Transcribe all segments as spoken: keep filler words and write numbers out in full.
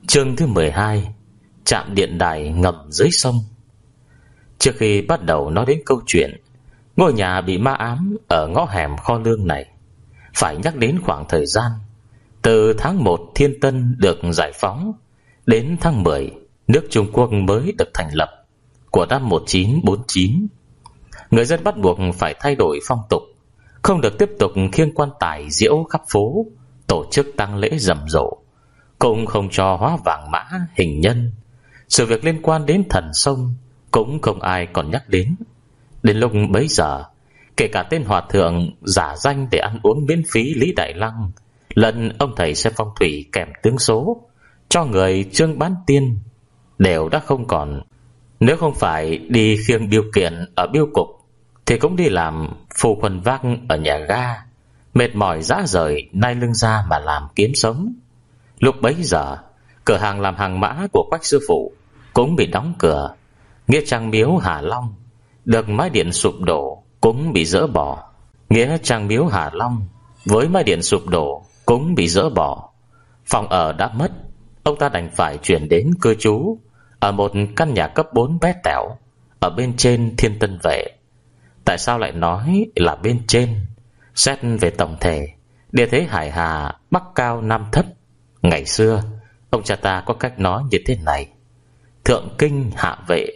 Chương thứ mười hai. Trạm điện đài ngầm dưới sông. Trước khi bắt đầu nói đến câu chuyện ngôi nhà bị ma ám ở ngõ hẻm kho lương này, phải nhắc đến khoảng thời gian từ tháng một Thiên Tân được giải phóng đến tháng mười nước Trung Quốc mới được thành lập của năm một nghìn chín trăm bốn mươi chín. Người dân bắt buộc phải thay đổi phong tục, không được tiếp tục khiêng quan tài diễu khắp phố, tổ chức tang lễ rầm rộ, cũng không cho hóa vàng mã hình nhân. Sự việc liên quan đến thần sông cũng không ai còn nhắc đến. Đến lúc bấy giờ, kể cả tên hòa thượng giả danh để ăn uống miễn phí Lý Đại Lăng lẫn ông thầy xem phong thủy kèm tướng số cho người Trương Bán Tiên đều đã không còn. Nếu không phải đi khiêng biêu kiện ở biêu cục thì cũng đi làm phù quần vác ở nhà ga, mệt mỏi rã rời nai lưng ra mà làm kiếm sống. Lúc bấy giờ, cửa hàng làm hàng mã của Quách sư phụ cũng bị đóng cửa. Nghĩa trang miếu Hà Long được mái điện sụp đổ cũng bị dỡ bỏ. Nghĩa trang miếu Hà Long với mái điện sụp đổ cũng bị dỡ bỏ. Phòng ở đã mất, ông ta đành phải chuyển đến cư trú ở một căn nhà cấp bốn bé tẻo ở bên trên Thiên Tân Vệ. Tại sao lại nói là bên trên? Xét về tổng thể, địa thế hải hà bắc cao nam thấp. Ngày xưa ông cha ta có cách nói như thế này: thượng kinh hạ vệ.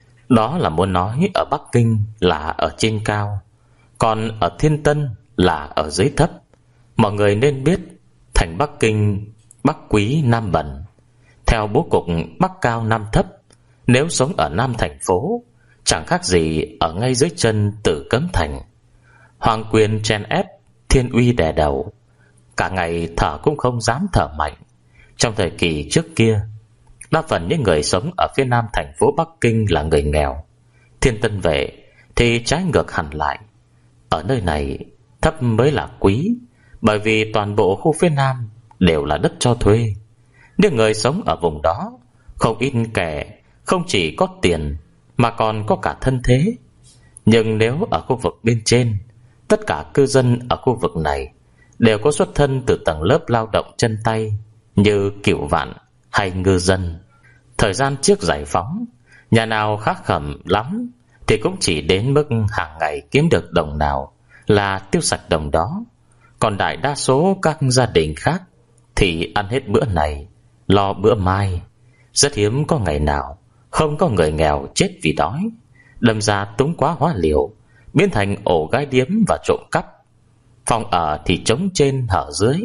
Đó là muốn nói ở Bắc Kinh là ở trên cao, còn ở Thiên Tân là ở dưới thấp. Mọi người nên biết thành Bắc Kinh Bắc quý Nam bẩn. Theo bố cục Bắc cao Nam thấp, nếu sống ở Nam thành phố chẳng khác gì ở ngay dưới chân Tử Cấm Thành. Hoàng quyền chen ép, thiên uy đè đầu, cả ngày thở cũng không dám thở mạnh. Trong thời kỳ trước kia, đa phần những người sống ở phía nam thành phố Bắc Kinh là người nghèo. Thiên Tân Vệ thì trái ngược hẳn lại. Ở nơi này thấp mới là quý, bởi vì toàn bộ khu phía nam đều là đất cho thuê. Những người sống ở vùng đó không ít kẻ không chỉ có tiền mà còn có cả thân thế. Nhưng nếu ở khu vực bên trên, tất cả cư dân ở khu vực này đều có xuất thân từ tầng lớp lao động chân tay như cựu vạn hay ngư dân. Thời gian trước giải phóng, nhà nào khá khẩm lắm thì cũng chỉ đến mức hàng ngày kiếm được đồng nào là tiêu sạch đồng đó. Còn đại đa số các gia đình khác thì ăn hết bữa này lo bữa mai. Rất hiếm có ngày nào không có người nghèo chết vì đói, đâm ra túng quá hóa liều, biến thành ổ gái điếm và trộm cắp. Phòng ở thì trống trên hở dưới,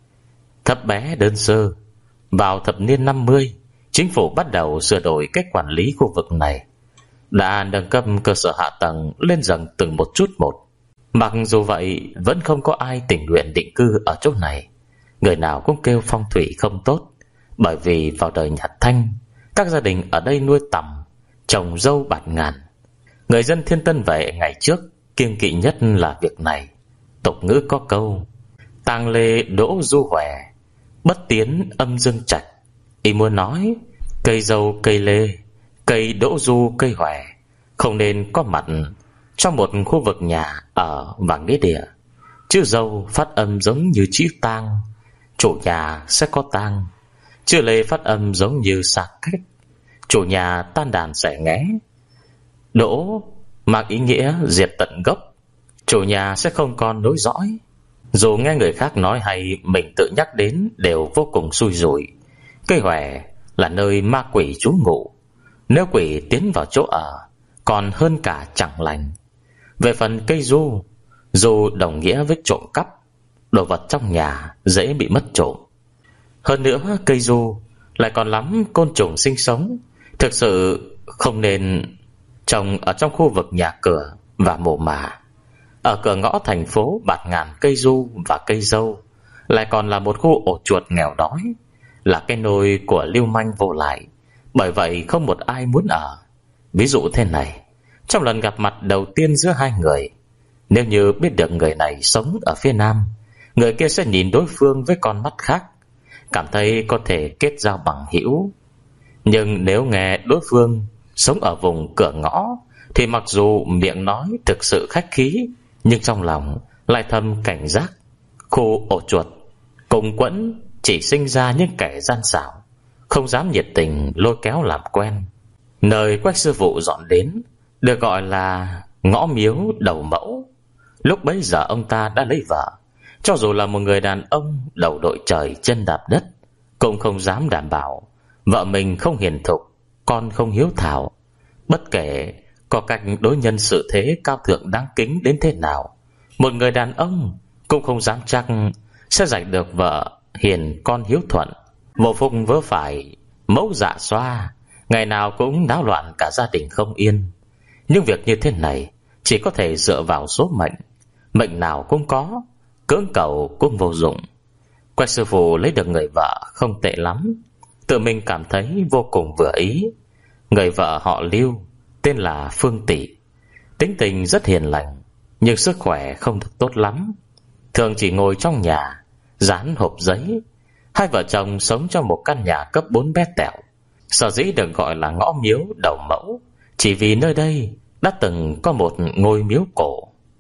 thấp bé đơn sơ. Vào thập niên năm mươi, chính phủ bắt đầu sửa đổi cách quản lý khu vực này, đã nâng cấp cơ sở hạ tầng lên dần từng một chút một. Mặc dù vậy, vẫn không có ai tình nguyện định cư ở chỗ này. Người nào cũng kêu phong thủy không tốt, bởi vì vào đời nhà Thanh, các gia đình ở đây nuôi tằm, trồng dâu bạt ngàn. Người dân Thiên Tân Vệ ngày trước kiêng kỵ nhất là việc này. Tục ngữ có câu: tang lê đỗ du hòe, bất tiến âm dương trạch. Ý muốn nói cây dâu cây lê, cây đỗ du cây hòe không nên có mặt trong một khu vực nhà ở và nghĩa địa. Chữ dâu phát âm giống như chữ tang, chủ nhà sẽ có tang. Chữ lê phát âm giống như xa cách, chủ nhà tan đàn xẻ nghé. Đỗ mang ý nghĩa diệt tận gốc, chủ nhà sẽ không còn nối dõi. Dù nghe người khác nói hay mình tự nhắc đến đều vô cùng xui rủi. Cây hòe là nơi ma quỷ trú ngụ, nếu quỷ tiến vào chỗ ở còn hơn cả chẳng lành. Về phần cây du, du đồng nghĩa với trộm cắp, đồ vật trong nhà dễ bị mất trộm. Hơn nữa cây du lại còn lắm côn trùng sinh sống, thực sự không nên trồng ở trong khu vực nhà cửa và mồ mả. Ở cửa ngõ thành phố bạt ngàn cây du và cây dâu, lại còn là một khu ổ chuột nghèo đói, là cái nôi của lưu manh vô lại. Bởi vậy không một ai muốn ở. Ví dụ thế này, trong lần gặp mặt đầu tiên giữa hai người, nếu như biết được người này sống ở phía nam, người kia sẽ nhìn đối phương với con mắt khác, cảm thấy có thể kết giao bằng hữu. Nhưng nếu nghe đối phương sống ở vùng cửa ngõ, thì mặc dù miệng nói thực sự khách khí, nhưng trong lòng lại thầm cảnh giác. Khu ổ chuột cùng quẫn chỉ sinh ra những kẻ gian xảo, không dám nhiệt tình lôi kéo làm quen. Nơi Quách sư phụ dọn đến được gọi là ngõ miếu đầu mẫu. Lúc bấy giờ ông ta đã lấy vợ. Cho dù là một người đàn ông đầu đội trời chân đạp đất, cũng không dám đảm bảo vợ mình không hiền thục, con không hiếu thảo. Bất kể có cách đối nhân sự thế cao thượng đáng kính đến thế nào, một người đàn ông cũng không dám chắc sẽ giành được vợ hiền con hiếu thuận. Vô phúc vớ phải, mẫu dạ xoa, ngày nào cũng náo loạn cả gia đình không yên. Nhưng việc như thế này chỉ có thể dựa vào số mệnh. Mệnh nào cũng có, cưỡng cầu cũng vô dụng. Quách sư phụ lấy được người vợ không tệ lắm, tự mình cảm thấy vô cùng vừa ý. Người vợ họ Lưu, tên là Phương Tỷ, tính tình rất hiền lành, nhưng sức khỏe không được tốt lắm, thường chỉ ngồi trong nhà dán hộp giấy. Hai vợ chồng sống trong một căn nhà cấp bốn bé tẹo. Sở dĩ được gọi là ngõ miếu đầu mẫu chỉ vì nơi đây đã từng có một ngôi miếu cổ.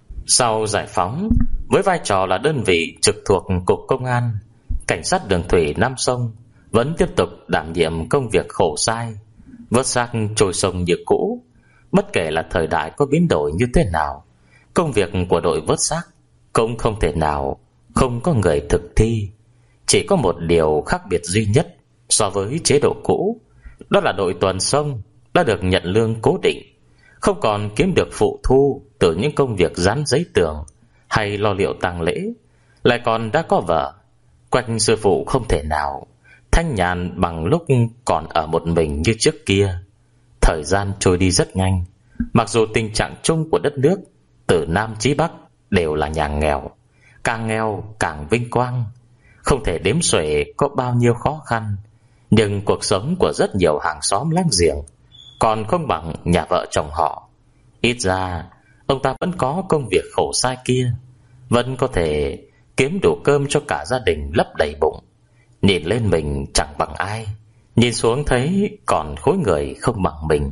Sau giải phóng, với vai trò là đơn vị trực thuộc Cục Công an, cảnh sát đường thủy Nam Sông vẫn tiếp tục đảm nhiệm công việc khổ sai, vớt xác trôi sông như cũ. Bất kể là thời đại có biến đổi như thế nào, công việc của đội vớt xác cũng không thể nào không có người thực thi. Chỉ có một điều khác biệt duy nhất so với chế độ cũ, đó là đội tuần sông đã được nhận lương cố định, không còn kiếm được phụ thu từ những công việc dán giấy tường hay lo liệu tang lễ, lại còn đã có vợ. Quách sư phụ không thể nào thanh nhàn bằng lúc còn ở một mình như trước kia. Thời gian trôi đi rất nhanh. Mặc dù tình trạng chung của đất nước từ Nam chí Bắc đều là nhà nghèo, càng nghèo càng vinh quang, không thể đếm xuể có bao nhiêu khó khăn, nhưng cuộc sống của rất nhiều hàng xóm láng giềng còn không bằng nhà vợ chồng họ. Ít ra ông ta vẫn có công việc khổ sai kia, vẫn có thể kiếm đủ cơm cho cả gia đình lấp đầy bụng. Nhìn lên mình chẳng bằng ai, nhìn xuống thấy còn khối người không bằng mình.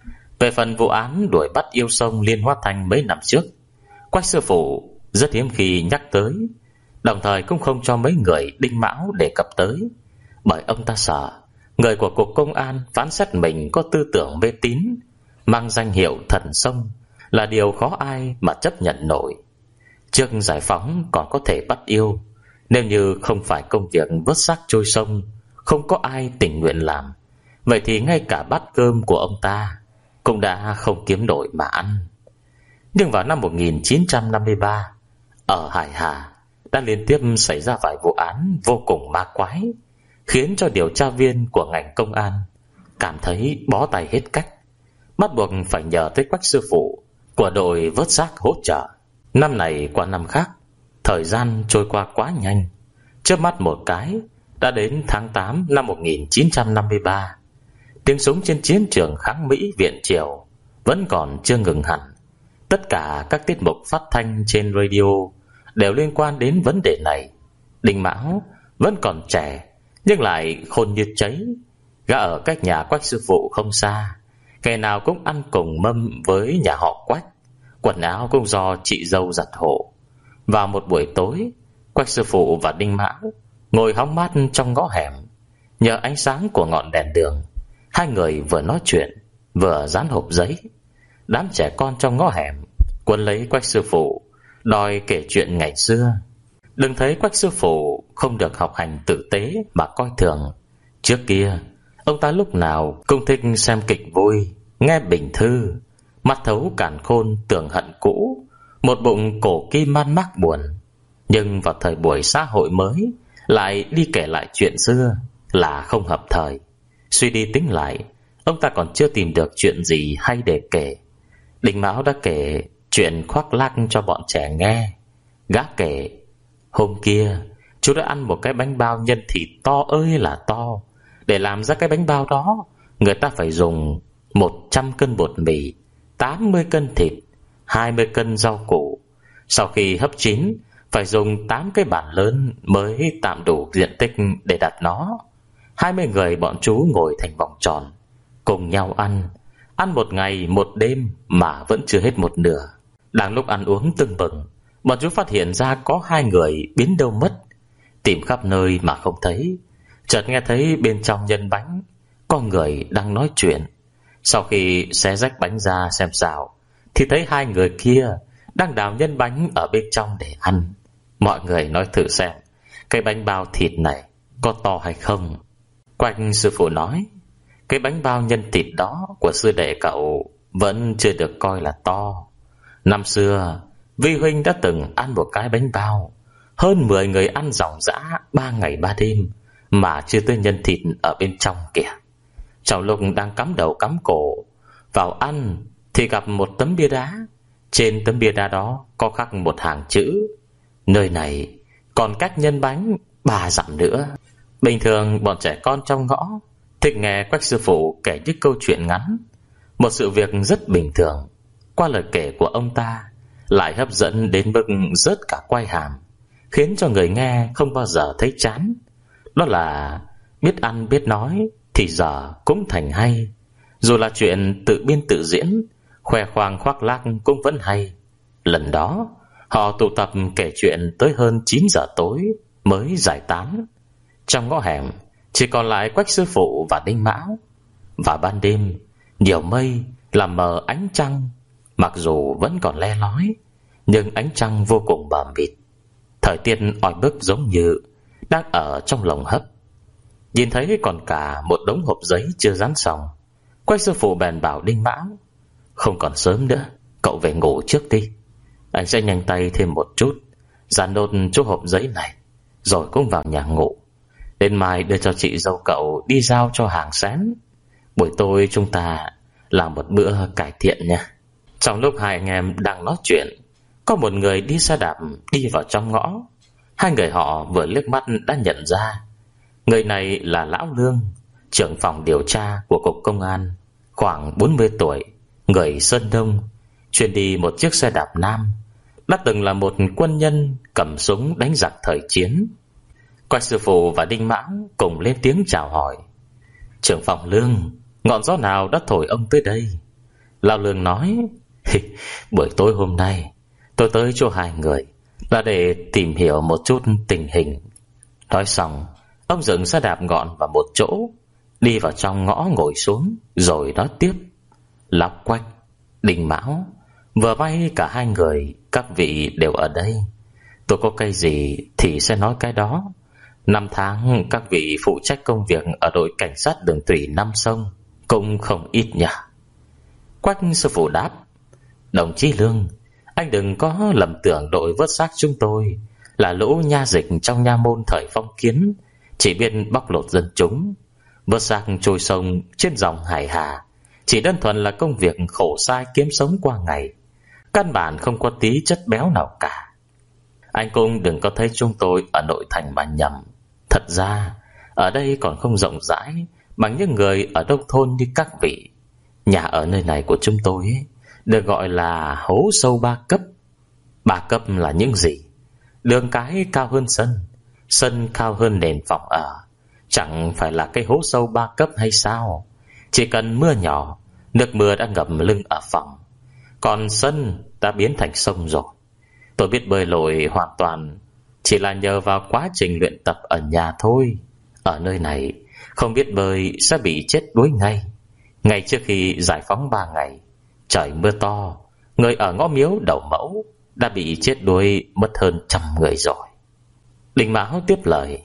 Về phần vụ án đuổi bắt yêu sông Liên Hoa Thanh mấy năm trước, Quách sư phụ rất hiếm khi nhắc tới, đồng thời cũng không cho mấy người đinh mão đề cập tới, bởi ông ta sợ người của Cục Công an phán xét mình có tư tưởng mê tín, mang danh hiệu thần sông là điều khó ai mà chấp nhận nổi. Trước giải phóng còn có thể bắt yêu, nếu như không phải công việc vớt xác trôi sông không có ai tình nguyện làm, vậy thì ngay cả bát cơm của ông ta cũng đã không kiếm nổi mà ăn. Nhưng vào năm một nghìn chín trăm năm mươi ba, ở Hải Hà đã liên tiếp xảy ra vài vụ án vô cùng ma quái, khiến cho điều tra viên của ngành công an cảm thấy bó tay hết cách, bắt buộc phải nhờ tới Quách sư phụ của đội vớt xác hỗ trợ. Năm này qua năm khác, thời gian trôi qua quá nhanh. Chớp mắt một cái đã đến tháng tám năm một nghìn chín trăm năm mươi ba. Tiếng súng trên chiến trường kháng Mỹ Viện Triều vẫn còn chưa ngừng hẳn. Tất cả các tiết mục phát thanh trên radio đều liên quan đến vấn đề này. Đinh Mão vẫn còn trẻ nhưng lại khôn như cháy. Gã ở cách nhà Quách sư phụ không xa, ngày nào cũng ăn cùng mâm với nhà họ Quách, quần áo cũng do chị dâu giặt hộ. Vào một buổi tối, Quách sư phụ và Đinh Mão ngồi hóng mát trong ngõ hẻm. Nhờ ánh sáng của ngọn đèn đường, hai người vừa nói chuyện vừa dán hộp giấy. Đám trẻ con trong ngõ hẻm quấn lấy Quách sư phụ, đòi kể chuyện ngày xưa. Đừng thấy Quách sư phụ không được học hành tử tế mà coi thường. Trước kia ông ta lúc nào cũng thích xem kịch vui, nghe bình thư, mắt thấu càn khôn tưởng hận cũ, một bụng cổ kim man mác buồn. Nhưng vào thời buổi xã hội mới lại đi kể lại chuyện xưa là không hợp thời. Suy đi tính lại, ông ta còn chưa tìm được chuyện gì hay để kể. Đinh Mão đã kể chuyện khoác lác cho bọn trẻ nghe. Gã kể, hôm kia chú đã ăn một cái bánh bao nhân thịt to ơi là to. Để làm ra cái bánh bao đó, người ta phải dùng một trăm cân bột mì, tám mươi cân thịt, hai mươi cân rau củ. Sau khi hấp chín, phải dùng tám cái bàn lớn mới tạm đủ diện tích để đặt nó. Hai mươi người bọn chú ngồi thành vòng tròn, cùng nhau ăn. Ăn một ngày một đêm mà vẫn chưa hết một nửa. Đang lúc ăn uống tưng bừng, bọn chú phát hiện ra có hai người biến đâu mất. Tìm khắp nơi mà không thấy. chợt nghe thấy bên trong nhân bánh có người đang nói chuyện. Sau khi xé rách bánh ra xem sao thì thấy hai người kia đang đào nhân bánh ở bên trong để ăn. Mọi người nói thử xem cái bánh bao thịt này có to hay không. Quách sư phụ nói, cái bánh bao nhân thịt đó của sư đệ cậu vẫn chưa được coi là to. Năm xưa Vi huynh đã từng ăn một cái bánh bao, hơn mười người ăn ròng rã ba ngày ba đêm mà chưa tới nhân thịt ở bên trong kìa. Trong lúc đang cắm đầu cắm cổ vào ăn thì gặp một tấm bia đá. Trên tấm bia đá đó có khắc một hàng chữ: nơi này còn cách nhân bánh ba dặm nữa. Bình thường bọn trẻ con trong ngõ thích nghe Quách sư phụ kể những câu chuyện ngắn, một sự việc rất bình thường. Qua lời kể của ông ta lại hấp dẫn đến mức rớt cả quai hàm, khiến cho người nghe không bao giờ thấy chán. Đó là biết ăn biết nói thì giờ cũng thành hay. Dù là chuyện tự biên tự diễn, khoe khoang khoác lác cũng vẫn hay. Lần đó họ tụ tập kể chuyện tới hơn chín giờ tối mới giải tán. Trong ngõ hẻm chỉ còn lại Quách sư phụ và Đinh Mão. Và ban đêm nhiều mây làm mờ ánh trăng. Mặc dù vẫn còn le lói, nhưng ánh trăng vô cùng mờ mịt. Thời tiết oi bức giống như đang ở trong lồng hấp. Nhìn thấy còn cả một đống hộp giấy chưa dán xong, Quách sư phụ bèn bảo Đinh Mão, không còn sớm nữa, cậu về ngủ trước đi. Anh sẽ nhanh tay thêm một chút, dán nốt chút hộp giấy này, rồi cũng vào nhà ngủ. Đến mai đưa cho chị dâu cậu đi giao cho hàng xén. Buổi tối chúng ta làm một bữa cải thiện nha. Trong lúc hai anh em đang nói chuyện, có một người đi xe đạp đi vào trong ngõ. Hai người họ vừa liếc mắt đã nhận ra. Người này là Lão Lương, trưởng phòng điều tra của Cục Công an, khoảng bốn mươi tuổi, người Sơn Đông, chuyên đi một chiếc xe đạp nam, đã từng là một quân nhân cầm súng đánh giặc thời chiến. Quách sư phụ và Đinh Mão cùng lên tiếng chào hỏi. Trưởng phòng Lương, ngọn gió nào đã thổi ông tới đây? Lão Lương nói, buổi tối hôm nay tôi tới chỗ hai người là để tìm hiểu một chút tình hình. Nói xong, ông dừng xe đạp gọn vào một chỗ, đi vào trong ngõ ngồi xuống, rồi nói tiếp. Lão Quách, Đinh Mão, vừa may cả hai người các vị đều ở đây. Tôi có cái gì thì sẽ nói cái đó. Năm tháng các vị phụ trách công việc ở đội cảnh sát đường thủy Nam Sông cũng không ít nhỉ. Quách sư phụ đáp, đồng chí Lương, anh đừng có lầm tưởng đội vớt xác chúng tôi là lũ nha dịch trong nha môn thời phong kiến, chỉ biết bóc lột dân chúng. Vớt xác trôi sông trên dòng Hải Hà chỉ đơn thuần là công việc khổ sai kiếm sống qua ngày, căn bản không có tí chất béo nào cả. Anh cũng đừng có thấy chúng tôi ở nội thành mà nhầm. Thật ra ở đây còn không rộng rãi bằng những người ở nông thôn như các vị. Nhà ở nơi này của chúng tôi ấy, được gọi là hố sâu ba cấp. Ba cấp là những gì? Đường cái cao hơn sân, sân cao hơn nền phòng ở. Chẳng phải là cái hố sâu ba cấp hay sao? Chỉ cần mưa nhỏ, nước mưa đã ngập lưng ở phòng, còn sân đã biến thành sông rồi. Tôi biết bơi lội hoàn toàn chỉ là nhờ vào quá trình luyện tập ở nhà thôi. Ở nơi này không biết bơi sẽ bị chết đuối ngay. Ngay trước khi giải phóng ba ngày, trời mưa to, người ở ngõ miếu Đầu Mẫu đã bị chết đuối mất hơn trăm người rồi. Đinh Mão tiếp lời,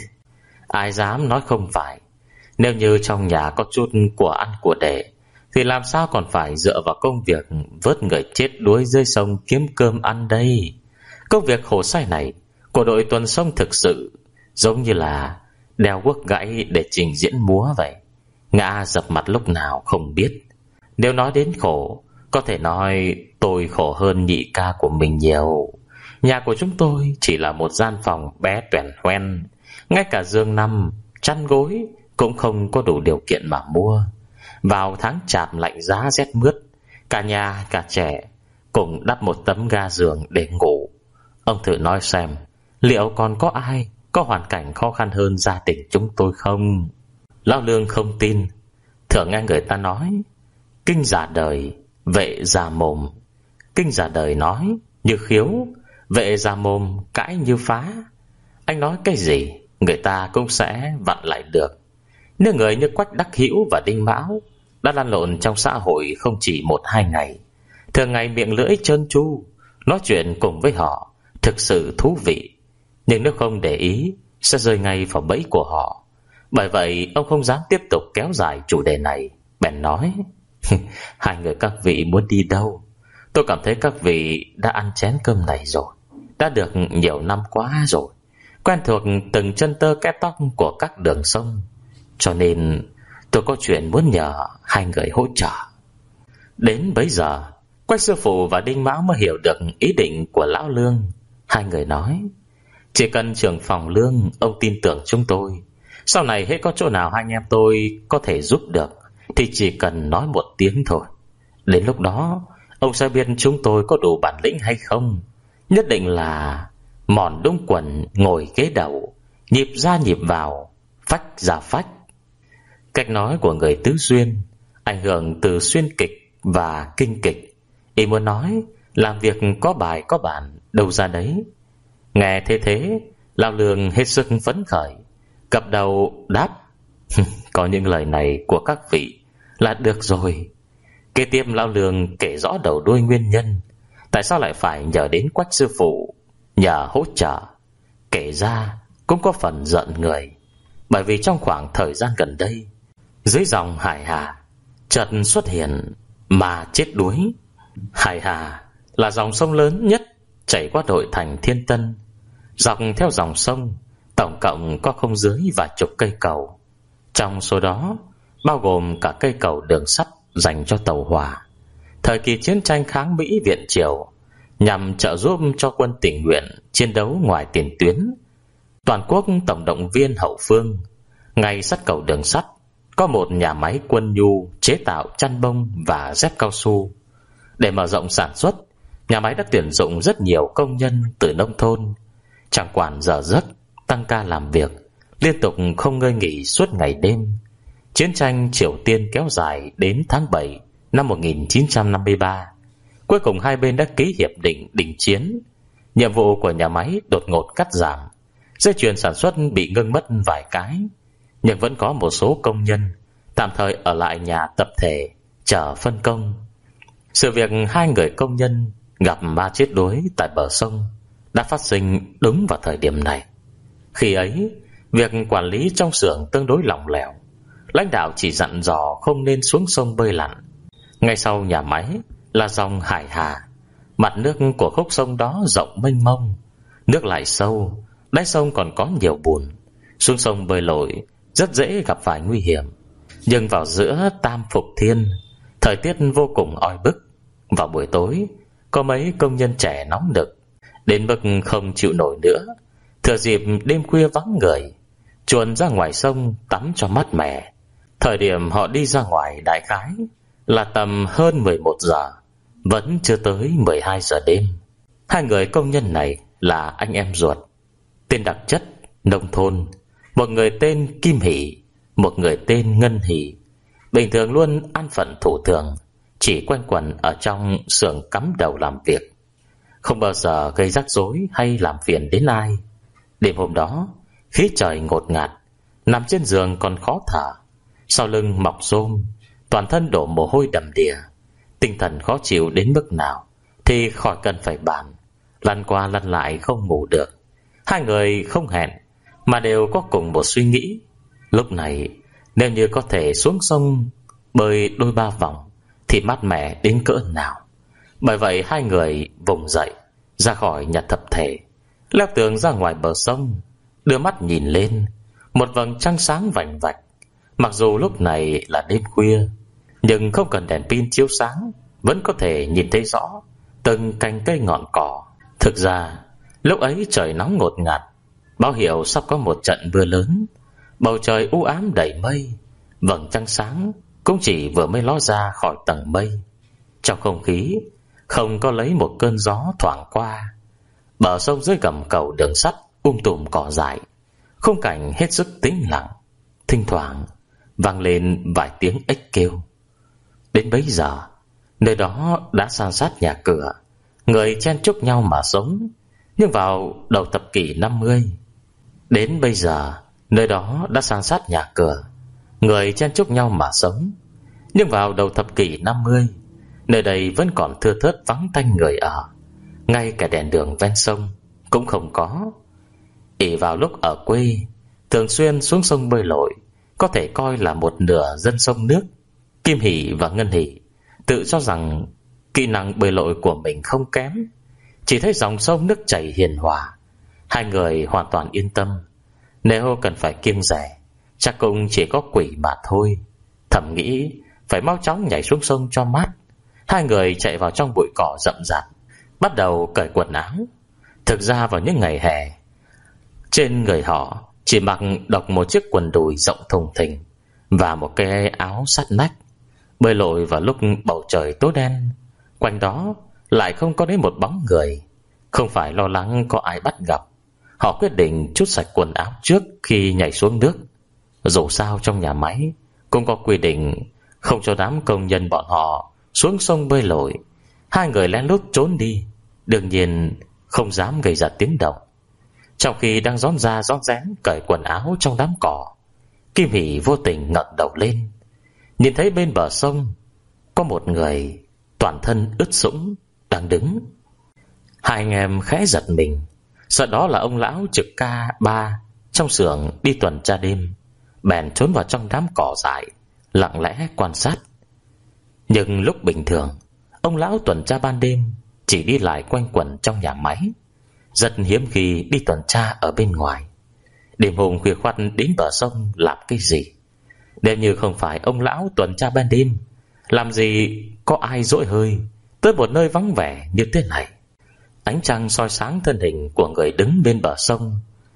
ai dám nói không phải. Nếu như trong nhà có chút của ăn của để thì làm sao còn phải dựa vào công việc vớt người chết đuối dưới sông kiếm cơm ăn đây. Công việc khổ sai này của đội tuần sông thực sự giống như là đeo guốc gãy để trình diễn múa vậy, ngã dập mặt lúc nào không biết. Nếu nói đến khổ, có thể nói tôi khổ hơn nhị ca của mình nhiều. Nhà của chúng tôi chỉ là một gian phòng bé toẻn hoen, ngay cả giường nằm, chăn gối cũng không có đủ điều kiện mà mua. Vào tháng chạp lạnh giá rét mướt, cả nhà cả trẻ cùng đắp một tấm ga giường để ngủ. Ông thử nói xem, liệu còn có ai có hoàn cảnh khó khăn hơn gia đình chúng tôi không? Lão Lương không tin. Thường nghe người ta nói, kinh giả đời, vệ giả mồm. Kinh giả đời nói như khiếu, vệ giả mồm cãi như phá. Anh nói cái gì người ta cũng sẽ vặn lại được. Nếu người như Quách Đắc Hữu và Đinh Mão đã lăn lộn trong xã hội không chỉ một hai ngày, thường ngày miệng lưỡi trơn tru, nói chuyện cùng với họ thực sự thú vị, nhưng nếu không để ý sẽ rơi ngay vào bẫy của họ. Bởi vậy ông không dám tiếp tục kéo dài chủ đề này, bèn nói: hai người các vị muốn đi đâu? Tôi cảm thấy các vị đã ăn chén cơm này rồi, đã được nhiều năm quá rồi, quen thuộc từng chân tơ kẽ tóc của các đường sông, cho nên tôi có chuyện muốn nhờ hai người hỗ trợ. Đến bấy giờ, Quách sư phụ và Đinh Mão mới hiểu được ý định của lão Lương. Hai người nói: chỉ cần trưởng phòng Lương ông tin tưởng chúng tôi, sau này hết có chỗ nào hai anh em tôi có thể giúp được thì chỉ cần nói một tiếng thôi. Đến lúc đó ông sẽ biết chúng tôi có đủ bản lĩnh hay không. Nhất định là mòn đúng quần ngồi ghế đầu, nhịp ra nhịp vào, phách ra phách. Cách nói của người tứ xuyên ảnh hưởng từ xuyên kịch và kinh kịch. Ý muốn nói làm việc có bài có bản, đâu ra đấy. Nghe thế thế, lão Lương hết sức phấn khởi, cập đầu đáp: có những lời này của các vị là được rồi. Kế tiếp lão Lương kể rõ đầu đuôi nguyên nhân tại sao lại phải nhờ đến Quách sư phụ nhờ hỗ trợ. Kể ra cũng có phần giận người, bởi vì trong khoảng thời gian gần đây, dưới dòng Hải Hà chợt xuất hiện mà chết đuối. Hải Hà là dòng sông lớn nhất chảy qua nội thành Thiên Tân. Dọc theo dòng sông tổng cộng có không dưới vài chục cây cầu, trong số đó bao gồm cả cây cầu đường sắt dành cho tàu hỏa. Thời kỳ chiến tranh kháng Mỹ Viện Triều, nhằm trợ giúp cho quân tình nguyện chiến đấu ngoài tiền tuyến, toàn quốc tổng động viên hậu phương. Ngay sát cầu đường sắt có một nhà máy quân nhu chế tạo chăn bông và dép cao su. Để mở rộng sản xuất, nhà máy đã tuyển dụng rất nhiều công nhân từ nông thôn, chẳng quản giờ giấc, tăng ca làm việc, liên tục không ngơi nghỉ suốt ngày đêm. Chiến tranh Triều Tiên kéo dài đến tháng bảy năm một nghìn chín trăm năm mươi ba. Cuối cùng hai bên đã ký hiệp định đình chiến. Nhiệm vụ của nhà máy đột ngột cắt giảm, dây chuyền sản xuất bị ngưng mất vài cái, nhưng vẫn có một số công nhân tạm thời ở lại nhà tập thể chờ phân công. Sự việc hai người công nhân gặp ma chết đuối tại bờ sông đã phát sinh đúng vào thời điểm này. Khi ấy, việc quản lý trong xưởng tương đối lỏng lẻo. Lãnh đạo chỉ dặn dò không nên xuống sông bơi lặn. Ngay sau nhà máy là dòng Hải Hà. Mặt nước của khúc sông đó rộng mênh mông, nước lại sâu, đáy sông còn có nhiều bùn. Xuống sông bơi lội rất dễ gặp phải nguy hiểm. Nhưng vào giữa Tam Phục Thiên, thời tiết vô cùng oi bức. Vào buổi tối, có mấy công nhân trẻ nóng nực đến mức không chịu nổi nữa. Thừa dịp đêm khuya vắng người, chuồn ra ngoài sông tắm cho mát mẻ. Thời điểm họ đi ra ngoài đại khái là tầm hơn mười một giờ, vẫn chưa tới mười hai giờ đêm. Hai người công nhân này là anh em ruột, tên đặc chất nông thôn. Một người tên Kim Hỷ, một người tên Ngân Hỷ. Bình thường luôn an phận thủ thường, chỉ quanh quẩn ở trong xưởng cắm đầu làm việc, không bao giờ gây rắc rối hay làm phiền đến ai. Đêm hôm đó, khí trời ngột ngạt, nằm trên giường còn khó thở, sau lưng mọc rôm, toàn thân đổ mồ hôi đầm đìa, tinh thần khó chịu đến mức nào thì khỏi cần phải bàn. Lăn qua lăn lại không ngủ được. Hai người không hẹn mà đều có cùng một suy nghĩ. Lúc này nếu như có thể xuống sông bơi đôi ba vòng thì mát mẻ đến cỡ nào. Bởi vậy hai người vùng dậy, ra khỏi nhà tập thể, leo tường ra ngoài bờ sông, đưa mắt nhìn lên. Một vầng trăng sáng vành vạch. Mặc dù lúc này là đêm khuya, nhưng không cần đèn pin chiếu sáng, vẫn có thể nhìn thấy rõ từng cành cây ngọn cỏ. Thực ra lúc ấy trời nóng ngột ngạt, báo hiệu sắp có một trận mưa lớn. Bầu trời u ám đầy mây, vầng trăng sáng cũng chỉ vừa mới ló ra khỏi tầng mây. Trong không khí không có lấy một cơn gió thoảng qua. Bờ sông dưới gầm cầu đường sắt um tùm cỏ dại, khung cảnh hết sức tĩnh lặng. Thỉnh thoảng vang lên vài tiếng ếch kêu. Đến bấy giờ, nơi đó đã san sát nhà cửa, người chen chúc nhau mà sống. Nhưng vào đầu thập kỷ năm mươi, Đến bây giờ nơi đó đã san sát nhà cửa, người chen chúc nhau mà sống. Nhưng vào đầu thập kỷ năm mươi, nơi đây vẫn còn thưa thớt vắng tanh người ở. Ngay cả đèn đường ven sông cũng không có. ỷ vào lúc ở quê thường xuyên xuống sông bơi lội, có thể coi là một nửa dân sông nước, Kim Hỷ và Ngân Hỷ tự cho rằng kỹ năng bơi lội của mình không kém. Chỉ thấy dòng sông nước chảy hiền hòa, hai người hoàn toàn yên tâm. Nếu cần phải kiêng rẻ, chắc cũng chỉ có quỷ mà thôi. Thầm nghĩ phải mau chóng nhảy xuống sông cho mát. Hai người chạy vào trong bụi cỏ rậm rạp, bắt đầu cởi quần áo. Thực ra vào những ngày hè, trên người họ chỉ mặc độc một chiếc quần đùi rộng thùng thình và một cái áo sát nách. Bơi lội vào lúc bầu trời tối đen, quanh đó lại không có đến một bóng người. Không phải lo lắng có ai bắt gặp, họ quyết định trút sạch quần áo trước khi nhảy xuống nước. Dù sao trong nhà máy cũng có quy định không cho đám công nhân bọn họ xuống sông bơi lội. Hai người lén lút trốn đi, đương nhiên không dám gây ra tiếng động. Trong khi đang rón ra rón rén cởi quần áo trong đám cỏ, Kim Hỷ vô tình ngẩng đầu lên, nhìn thấy bên bờ sông có một người toàn thân ướt sũng đang đứng. Hai anh em khẽ giật mình, sợ đó là ông lão trực ca ba trong xưởng đi tuần tra đêm, bèn trốn vào trong đám cỏ dại, lặng lẽ quan sát. Nhưng lúc bình thường, ông lão tuần tra ban đêm chỉ đi lại quanh quẩn trong nhà máy, rất hiếm khi đi tuần tra ở bên ngoài. Đêm hôm khuya khoắt đến bờ sông làm cái gì? Nếu như không phải ông lão tuần tra ban đêm, làm gì có ai dỗi hơi tới một nơi vắng vẻ như thế này. Ánh trăng soi sáng thân hình của người đứng bên bờ sông,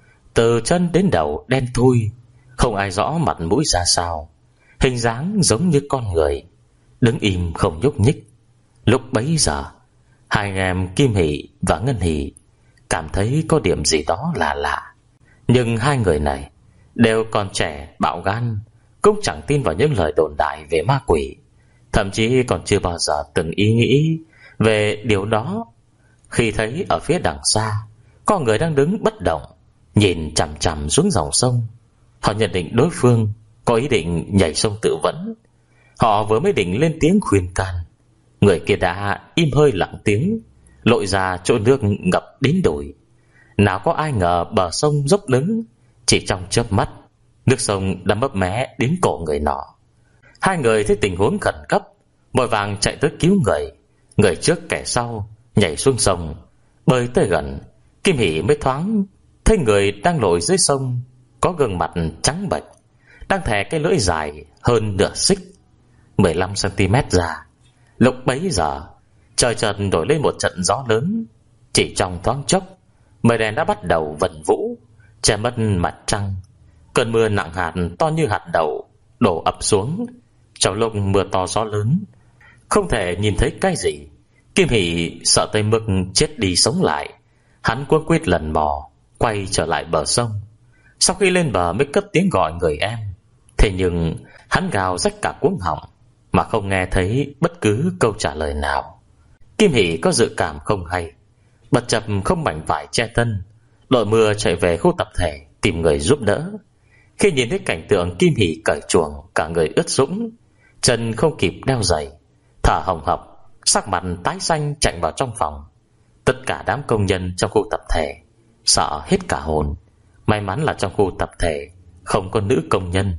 từ chân đến đầu đen thui, không ai rõ mặt mũi ra sao, hình dáng giống như con người, đứng im không nhúc nhích. Lúc bấy giờ, hai anh em Kim Hỷ và Ngân Hỷ cảm thấy có điểm gì đó lạ lạ. Nhưng hai người này đều còn trẻ, bạo gan, cũng chẳng tin vào những lời đồn đại về ma quỷ, thậm chí còn chưa bao giờ từng ý nghĩ về điều đó. Khi thấy ở phía đằng xa có người đang đứng bất động, nhìn chằm chằm xuống dòng sông, họ nhận định đối phương có ý định nhảy sông tự vẫn. Họ vừa mới định lên tiếng khuyên can, người kia đã im hơi lặng tiếng, lội ra chỗ nước ngập đến đùi. Nào có ai ngờ bờ sông dốc đứng, chỉ trong chớp mắt nước sông đã mấp mé đến cổ người nọ. Hai người thấy tình huống khẩn cấp, vội vàng chạy tới cứu người. Người trước kẻ sau nhảy xuống sông, bơi tới gần, Kim Hỷ mới thoáng thấy người đang lội dưới sông có gương mặt trắng bệch, đang thè cái lưỡi dài hơn nửa xích, mười lăm xăng-ti-mét ra. Lúc bấy giờ trời chợt nổi lên một trận gió lớn. Chỉ trong thoáng chốc, mây đen đã bắt đầu vần vũ, che mất mặt trăng. Cơn mưa nặng hạt to như hạt đậu đổ ập xuống. Trong lúc mưa to gió lớn, không thể nhìn thấy cái gì. Kim Hỷ sợ tới mức chết đi sống lại, hắn cuống quýt lần mò quay trở lại bờ sông. Sau khi lên bờ mới cất tiếng gọi người em, thế nhưng hắn gào rách cả cuống họng mà không nghe thấy bất cứ câu trả lời nào. Kim Hỷ có dự cảm không hay, bật chập không mảnh vải che thân, đội mưa chạy về khu tập thể tìm người giúp đỡ. Khi nhìn thấy cảnh tượng Kim Hỷ cởi chuồng, cả người ướt sũng, chân không kịp đeo giày, thở hồng hộc, sắc mặt tái xanh, chạy vào trong phòng. Tất cả đám công nhân trong khu tập thể sợ hết cả hồn. May mắn là trong khu tập thể không có nữ công nhân.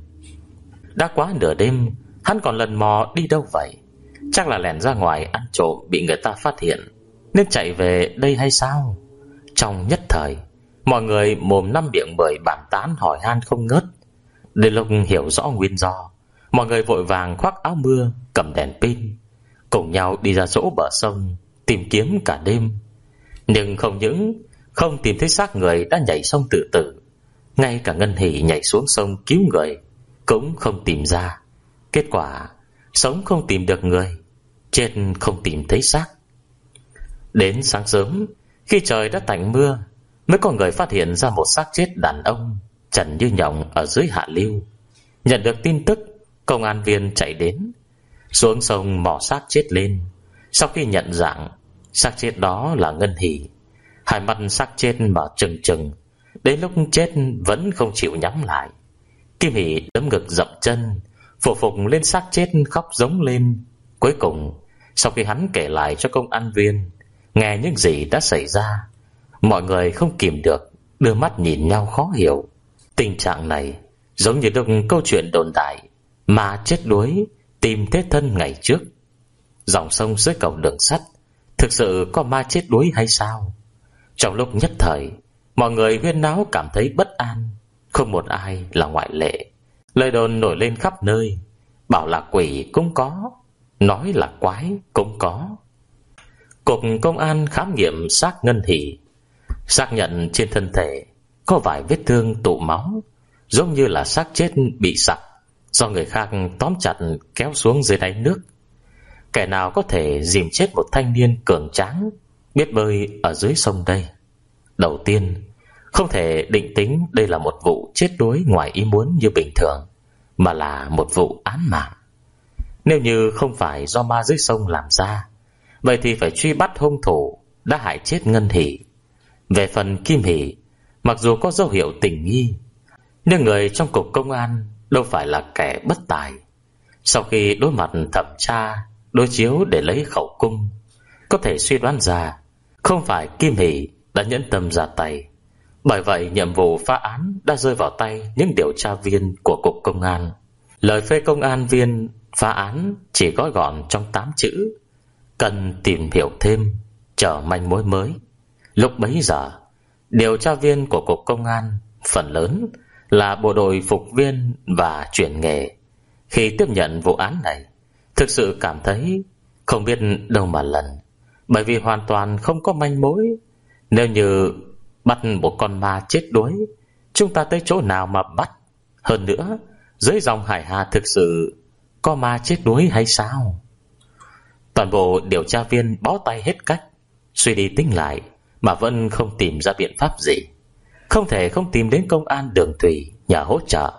Đã quá nửa đêm, hắn còn lần mò đi đâu vậy? Chắc là lẻn ra ngoài ăn trộm bị người ta phát hiện nên chạy về đây hay sao? Trong nhất thời, mọi người mồm năm miệng mười bàn tán hỏi han không ngớt. Đến lúc hiểu rõ nguyên do, mọi người vội vàng khoác áo mưa, cầm đèn pin, cùng nhau đi ra chỗ bờ sông tìm kiếm cả đêm. Nhưng không những không tìm thấy xác người đã nhảy sông tự tử, ngay cả Ngân Hỷ nhảy xuống sông cứu người cũng không tìm ra. Kết quả sống không tìm được người, chết không tìm thấy xác. Đến sáng sớm, khi trời đã tạnh mưa, mới có người phát hiện ra một xác chết đàn ông trần như nhộng ở dưới hạ lưu. Nhận được tin tức, công an viên chạy đến, xuống sông mò xác chết lên. Sau khi nhận dạng, xác chết đó là Ngân Hỷ. Hai mắt xác chết mở trừng trừng, đến lúc chết vẫn không chịu nhắm lại. Kim Hỷ đấm ngực dậm chân, phủ phục lên xác chết khóc giống lên. Cuối cùng, sau khi hắn kể lại cho công an viên nghe những gì đã xảy ra, mọi người không kìm được đưa mắt nhìn nhau khó hiểu. Tình trạng này giống như đúng câu chuyện đồn đại mà chết đuối tìm thế thân ngày trước. Dòng sông dưới cầu đường sắt thực sự có ma chết đuối hay sao? Trong lúc nhất thời, mọi người huyên náo cảm thấy bất an, không một ai là ngoại lệ. Lời đồn nổi lên khắp nơi, bảo là quỷ cũng có, nói là quái cũng có. Cục công an khám nghiệm xác Ngân Hỷ, xác nhận trên thân thể có vài vết thương tụ máu, giống như là xác chết bị sặc do người khác tóm chặt kéo xuống dưới đáy nước. Kẻ nào có thể dìm chết một thanh niên cường tráng biết bơi ở dưới sông đây? Đầu tiên, không thể định tính đây là một vụ chết đuối ngoài ý muốn như bình thường, mà là một vụ án mạng. Nếu như không phải do ma dưới sông làm ra, vậy thì phải truy bắt hung thủ đã hại chết Ngân Hỷ. Về phần Kim Hỷ, mặc dù có dấu hiệu tình nghi, nhưng người trong cục công an đâu phải là kẻ bất tài. Sau khi đối mặt thẩm tra, đối chiếu để lấy khẩu cung, có thể suy đoán ra không phải Kim Hỷ đã nhẫn tâm ra tay. Bởi vậy nhiệm vụ phá án đã rơi vào tay những điều tra viên của cục công an. Lời phê công an viên phá án chỉ gói gọn trong tám chữ: cần tìm hiểu thêm, chờ manh mối mới. Lúc bấy giờ, điều tra viên của cục công an phần lớn là bộ đội phục viên và chuyển nghề. Khi tiếp nhận vụ án này, thực sự cảm thấy không biết đâu mà lần, bởi vì hoàn toàn không có manh mối. Nếu như bắt một con ma chết đuối, chúng ta tới chỗ nào mà bắt? Hơn nữa, dưới dòng Hải Hà thực sự có ma chết đuối hay sao? Toàn bộ điều tra viên bó tay hết cách, suy đi tính lại mà vẫn không tìm ra biện pháp gì. Không thể không tìm đến công an đường thủy nhờ hỗ trợ.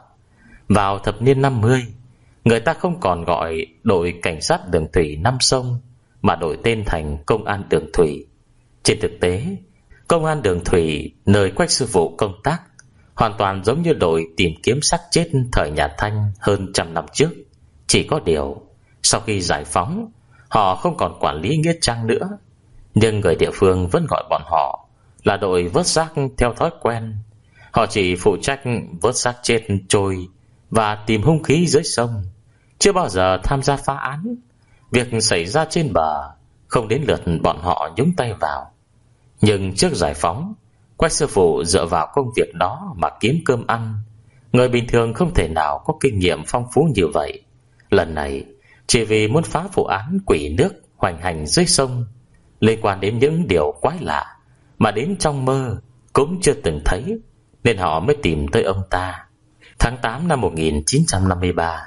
Vào thập niên năm mươi, người ta không còn gọi đội cảnh sát đường thủy Năm Sông, mà đổi tên thành công an đường thủy. Trên thực tế, công an đường thủy nơi Quách sư phụ công tác hoàn toàn giống như đội tìm kiếm xác chết thời nhà Thanh hơn trăm năm trước. Chỉ có điều, sau khi giải phóng, họ không còn quản lý nghĩa trang nữa, nhưng người địa phương vẫn gọi bọn họ là đội vớt xác theo thói quen. Họ chỉ phụ trách vớt xác chết trôi và tìm hung khí dưới sông, chưa bao giờ tham gia phá án. Việc xảy ra trên bờ không đến lượt bọn họ nhúng tay vào. Nhưng trước giải phóng, Quách sư phụ dựa vào công việc đó mà kiếm cơm ăn. Người bình thường không thể nào có kinh nghiệm phong phú như vậy. Lần này, chỉ vì muốn phá vụ án quỷ nước hoành hành dưới sông, liên quan đến những điều quái lạ mà đến trong mơ cũng chưa từng thấy, nên họ mới tìm tới ông ta. Tháng tám năm một nghìn chín trăm năm mươi ba,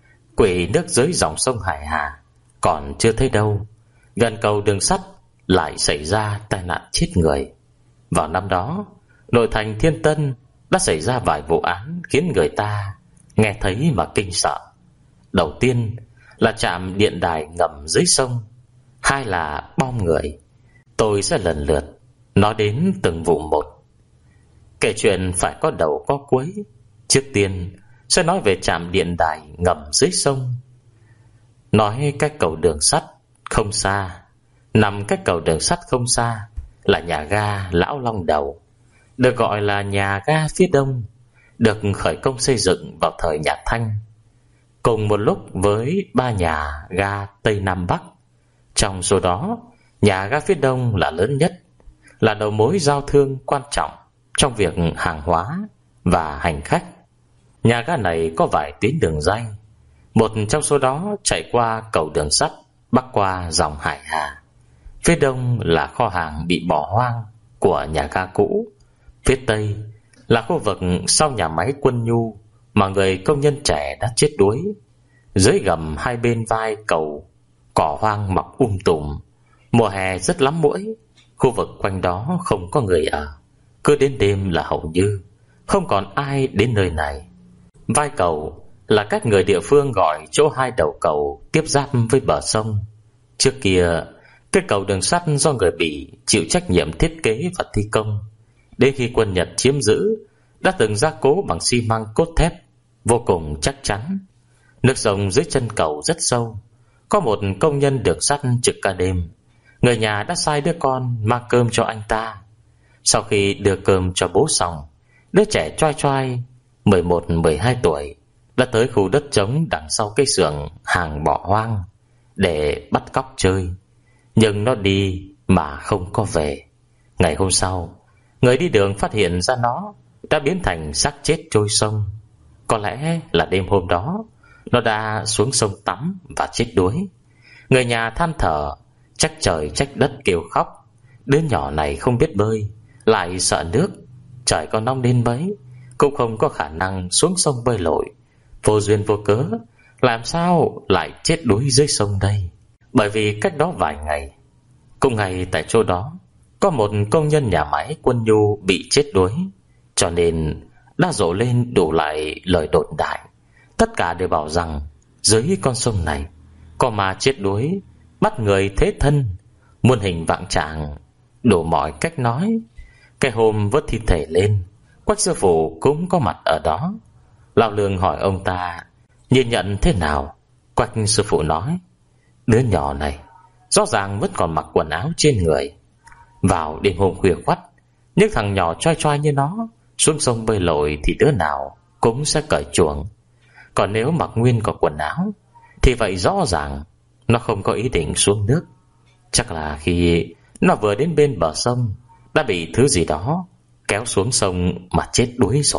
quỷ nước dưới dòng sông Hải Hà còn chưa thấy đâu, gần cầu đường sắt lại xảy ra tai nạn chết người. Vào năm đó, nội thành Thiên Tân đã xảy ra vài vụ án khiến người ta nghe thấy mà kinh sợ. Đầu tiên là trạm điện đài ngầm dưới sông, hai là bom người. Tôi sẽ lần lượt nói đến từng vụ một. Kể chuyện phải có đầu có cuối. Trước tiên sẽ nói về trạm điện đài ngầm dưới sông. Nói cách cầu đường sắt không xa, nằm cách cầu đường sắt không xa là nhà ga Lão Long Đầu, được gọi là nhà ga phía đông, được khởi công xây dựng vào thời nhà Thanh, cùng một lúc với ba nhà ga Tây Nam Bắc. Trong số đó, nhà ga phía đông là lớn nhất, là đầu mối giao thương quan trọng trong việc hàng hóa và hành khách. Nhà ga này có vài tuyến đường ray, một trong số đó chạy qua cầu đường sắt bắc qua dòng Hải Hà. Phía đông là kho hàng bị bỏ hoang của nhà ga cũ. Phía tây là khu vực sau nhà máy Quân Nhu mà người công nhân trẻ đã chết đuối. Dưới gầm hai bên vai cầu, cỏ hoang mọc um tùm, mùa hè rất lắm muỗi. Khu vực quanh đó không có người ở, cứ đến đêm là hầu như không còn ai đến nơi này. Vai cầu là cách người địa phương gọi chỗ hai đầu cầu tiếp giáp với bờ sông. Trước kia, cái cầu đường sắt do người Bỉ chịu trách nhiệm thiết kế và thi công, Đến khi quân Nhật chiếm giữ, đã từng gia cố bằng xi măng cốt thép vô cùng chắc chắn. Nước sông dưới chân cầu rất sâu. Có một công nhân được sắt trực ca đêm. Người nhà đã sai đứa con mang cơm cho anh ta. Sau khi đưa cơm cho bố xong, đứa trẻ choai choai mười một mười hai tuổi đã tới khu đất trống đằng sau cái xưởng hàng bỏ hoang để bắt cóc chơi. Nhưng nó đi mà không có về. Ngày hôm sau, người đi đường phát hiện ra nó đã biến thành xác chết trôi sông. Có lẽ là đêm hôm đó nó đã xuống sông tắm và chết đuối. Người nhà than thở, trách trời trách đất kêu khóc. Đứa nhỏ này không biết bơi, lại sợ nước. Trời có nóng đến mấy cũng không có khả năng xuống sông bơi lội. Vô duyên vô cớ, làm sao lại chết đuối dưới sông đây? Bởi vì cách đó vài ngày, cùng ngày tại chỗ đó có một công nhân nhà máy quân nhu bị chết đuối. Cho nên đã rộ lên đủ lại lời đồn đại. Tất cả đều bảo rằng dưới con sông này có ma chết đuối, bắt người thế thân, muôn hình vạn trạng, đủ mọi cách nói. Cái hôm vớt thi thể lên, Quách sư phụ cũng có mặt ở đó. Lão Lương hỏi ông ta nhìn nhận thế nào. Quách sư phụ nói, đứa nhỏ này rõ ràng vẫn còn mặc quần áo trên người. Vào đêm hôm khuya khoắt, những thằng nhỏ choai choai như nó xuống sông bơi lội thì đứa nào cũng sẽ cởi chuồng. Còn nếu mặc nguyên có quần áo thì vậy rõ ràng nó không có ý định xuống nước. Chắc là khi nó vừa đến bên bờ sông đã bị thứ gì đó kéo xuống sông mà chết đuối rồi.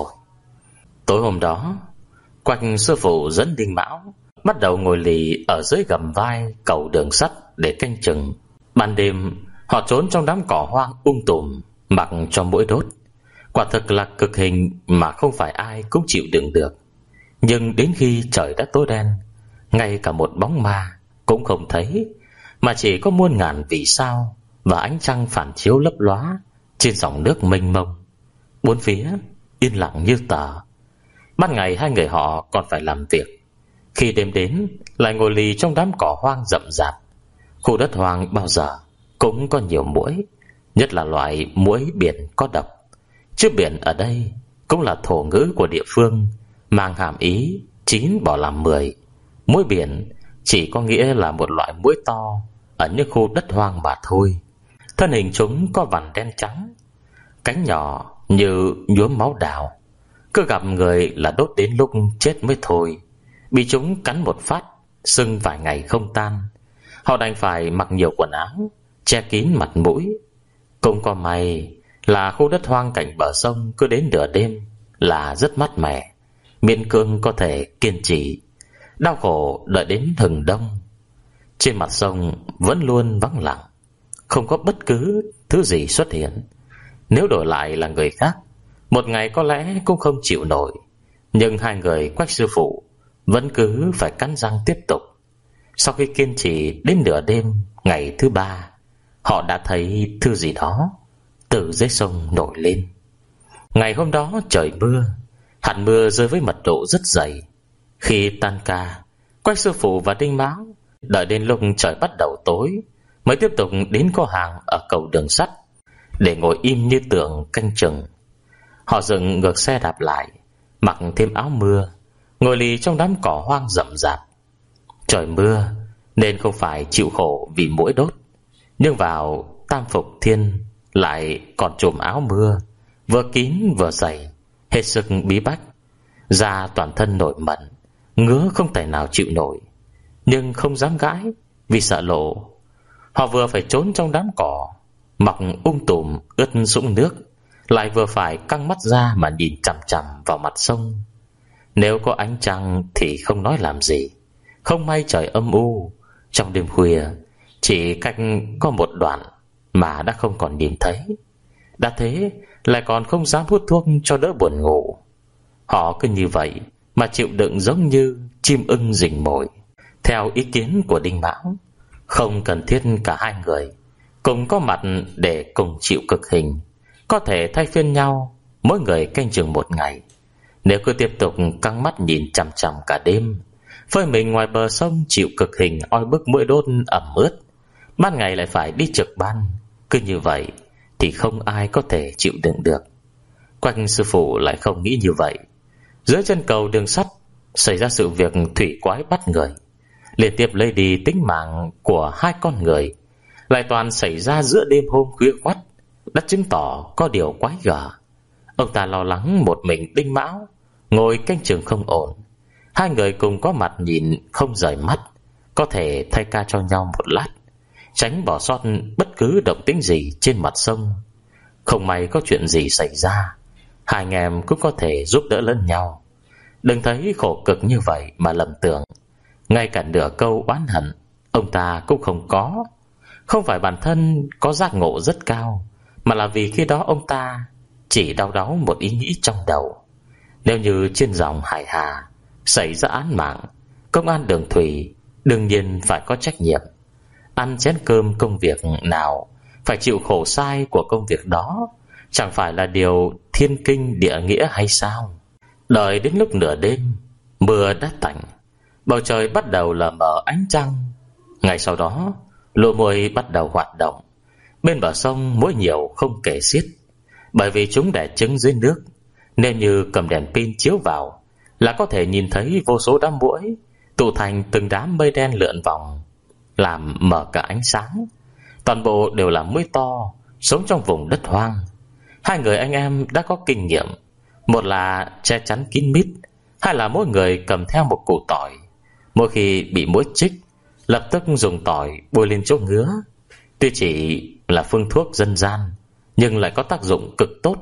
Tối hôm đó, Quách sư phụ dẫn Đinh Mão bắt đầu ngồi lì ở dưới gầm vai cầu đường sắt để canh chừng. Ban đêm họ trốn trong đám cỏ hoang um tùm, mặc cho muỗi đốt. Quả thực là cực hình mà không phải ai cũng chịu đựng được. Nhưng đến khi trời đã tối đen, ngay cả một bóng ma cũng không thấy, mà chỉ có muôn ngàn vì sao và ánh trăng phản chiếu lấp lóa trên dòng nước mênh mông. Bốn phía yên lặng như tờ. Ban ngày hai người họ còn phải làm việc, khi đêm đến lại ngồi lì trong đám cỏ hoang rậm rạp. Khu đất hoang bao giờ cũng có nhiều muỗi, nhất là loại muỗi biển có độc. Chứ biển ở đây cũng là thổ ngữ của địa phương, mang hàm ý chín bỏ làm mười. Muỗi biển chỉ có nghĩa là một loại muỗi to ở những khu đất hoang mà thôi. Thân hình chúng có vằn đen trắng, cánh nhỏ như nhuốm máu đào. Cứ gặp người là đốt đến lúc chết mới thôi. Bị chúng cắn một phát, sưng vài ngày không tan. Họ đành phải mặc nhiều quần áo, che kín mặt mũi. Cũng có may là khu đất hoang cạnh bờ sông cứ đến nửa đêm là rất mát mẻ, miễn cưỡng có thể kiên trì. Đau khổ đợi đến hừng đông. Trên mặt sông vẫn luôn vắng lặng, không có bất cứ thứ gì xuất hiện. Nếu đổi lại là người khác, một ngày có lẽ cũng không chịu nổi. Nhưng hai người Quách sư phụ vẫn cứ phải cắn răng tiếp tục. Sau khi kiên trì đến nửa đêm ngày thứ ba, họ đã thấy thứ gì đó từ dưới sông nổi lên. Ngày hôm đó trời mưa, hạt mưa rơi với mật độ rất dày. Khi tan ca, Quách sư phụ và Đinh Mão đợi đến lúc trời bắt đầu tối mới tiếp tục đến kho hàng ở cầu đường sắt để ngồi im như tượng canh chừng. Họ dừng ngược xe đạp lại, mặc thêm áo mưa, ngồi lì trong đám cỏ hoang rậm rạp. Trời mưa nên không phải chịu khổ vì muỗi đốt, nhưng vào tam phục thiên lại còn trùm áo mưa, vừa kín vừa dày, hết sức bí bách. Da toàn thân nổi mẩn, ngứa không thể nào chịu nổi, nhưng không dám gãi vì sợ lộ. Họ vừa phải trốn trong đám cỏ mọc um tùm ướt sũng nước, lại vừa phải căng mắt ra mà nhìn chằm chằm vào mặt sông. Nếu có ánh trăng thì không nói làm gì. Không may trời âm u, trong đêm khuya chỉ cách có một đoạn mà đã không còn nhìn thấy. Đã thế lại còn không dám hút thuốc cho đỡ buồn ngủ. Họ cứ như vậy mà chịu đựng giống như chim ưng rình mồi. Theo ý kiến của Đinh Mão, không cần thiết cả hai người cùng có mặt để cùng chịu cực hình, có thể thay phiên nhau, mỗi người canh chừng một ngày. Nếu cứ tiếp tục căng mắt nhìn chằm chằm cả đêm, phơi mình ngoài bờ sông chịu cực hình oi bức muỗi đốt ẩm ướt, ban ngày lại phải đi trực ban, cứ như vậy thì không ai có thể chịu đựng được. Quách sư phụ lại không nghĩ như vậy. Dưới chân cầu đường sắt xảy ra sự việc thủy quái bắt người, liên tiếp lấy đi tính mạng của hai con người, lại toàn xảy ra giữa đêm hôm khuya khoắt, đã chứng tỏ có điều quái gở. Ông ta lo lắng một mình Đinh Mão ngồi canh chừng không ổn. Hai người cùng có mặt nhìn không rời mắt, có thể thay ca cho nhau một lát, tránh bỏ sót bất cứ động tĩnh gì trên mặt sông. Không may có chuyện gì xảy ra, hai anh em cũng có thể giúp đỡ lẫn nhau. Đừng thấy khổ cực như vậy mà lầm tưởng. Ngay cả nửa câu oán hận ông ta cũng không có. Không phải bản thân có giác ngộ rất cao, mà là vì khi đó ông ta chỉ đau đáu một ý nghĩ trong đầu. Nếu như trên dòng Hải Hà xảy ra án mạng, công an đường thủy đương nhiên phải có trách nhiệm. Ăn chén cơm công việc nào, phải chịu khổ sai của công việc đó, chẳng phải là điều thiên kinh địa nghĩa hay sao? Đợi đến lúc nửa đêm, mưa đã tạnh, bầu trời bắt đầu là mờ ánh trăng. Ngày sau đó, lũ muỗi bắt đầu hoạt động. Bên bờ sông muỗi nhiều không kể xiết, bởi vì chúng đẻ trứng dưới nước, nên như cầm đèn pin chiếu vào là có thể nhìn thấy vô số đám muỗi tụ thành từng đám mây đen lượn vòng, làm mở cả ánh sáng. Toàn bộ đều là muỗi to, sống trong vùng đất hoang. Hai người anh em đã có kinh nghiệm, một là che chắn kín mít, hai là mỗi người cầm theo một củ tỏi. Mỗi khi bị muỗi chích, lập tức dùng tỏi bôi lên chỗ ngứa. Tuy chỉ là phương thuốc dân gian, nhưng lại có tác dụng cực tốt.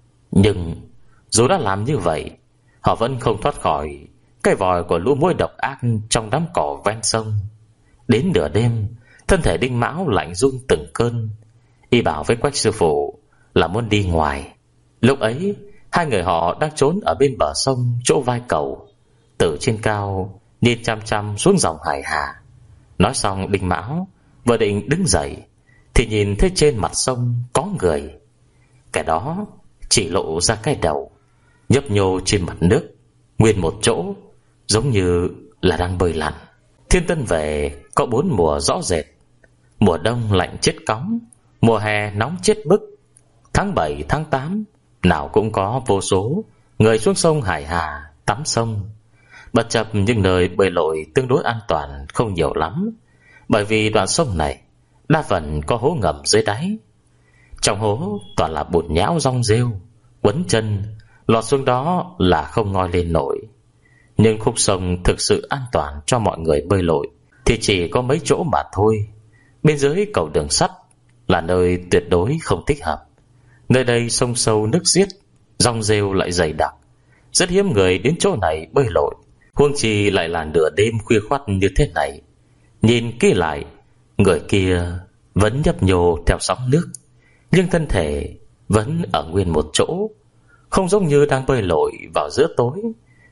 Nhưng dù đã làm như vậy, họ vẫn không thoát khỏi cái vòi của lũ muỗi độc ác trong đám cỏ ven sông. Đến nửa đêm, thân thể Đinh Mão lạnh run từng cơn. Y bảo với Quách sư phụ là muốn đi ngoài. Lúc ấy, hai người họ đang trốn ở bên bờ sông chỗ vai cầu, từ trên cao nhìn chăm chăm xuống dòng Hải Hà. Nói xong, Đinh Mão vừa định đứng dậy thì nhìn thấy trên mặt sông có người. Cái đó chỉ lộ ra cái đầu, nhấp nhô trên mặt nước nguyên một chỗ, giống như là đang bơi lặn. Thiên Tân Về có bốn mùa rõ rệt: mùa đông lạnh chết cóng, mùa hè nóng chết bức. Tháng bảy, tháng tám nào cũng có vô số người xuống sông Hải Hà tắm sông. Bất chấp những nơi bơi lội tương đối an toàn không nhiều lắm, bởi vì đoạn sông này đa phần có hố ngầm dưới đáy. Trong hố toàn là bùn nhão rong rêu, quấn chân, lọt xuống đó là không ngoi lên nổi. Nhưng khúc sông thực sự an toàn cho mọi người bơi lội thì chỉ có mấy chỗ mà thôi. Bên dưới cầu đường sắt là nơi tuyệt đối không thích hợp. Nơi đây sông sâu nước xiết, rong rêu lại dày đặc, rất hiếm người đến chỗ này bơi lội, huống chi lại là nửa đêm khuya khoắt như thế này. Nhìn kỹ lại, người kia vẫn nhấp nhô theo sóng nước, nhưng thân thể vẫn ở nguyên một chỗ, không giống như đang bơi lội vào giữa tối,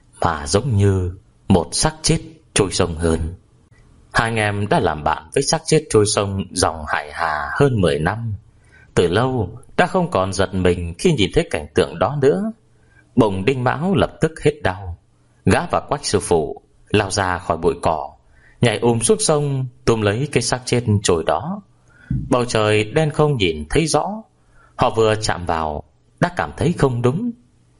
mà giống như một xác chết trôi sông hơn. Hai anh em đã làm bạn với xác chết trôi sông dòng Hải Hà hơn mười năm, từ lâu đã không còn giật mình khi nhìn thấy cảnh tượng đó nữa. Bụng Đinh Mão lập tức hết đau. Gã và Quách sư phụ lao ra khỏi bụi cỏ, nhảy ùm xuống sông túm lấy cái xác chết trôi đó. Bầu trời đen không nhìn thấy rõ. Họ vừa chạm vào đã cảm thấy không đúng.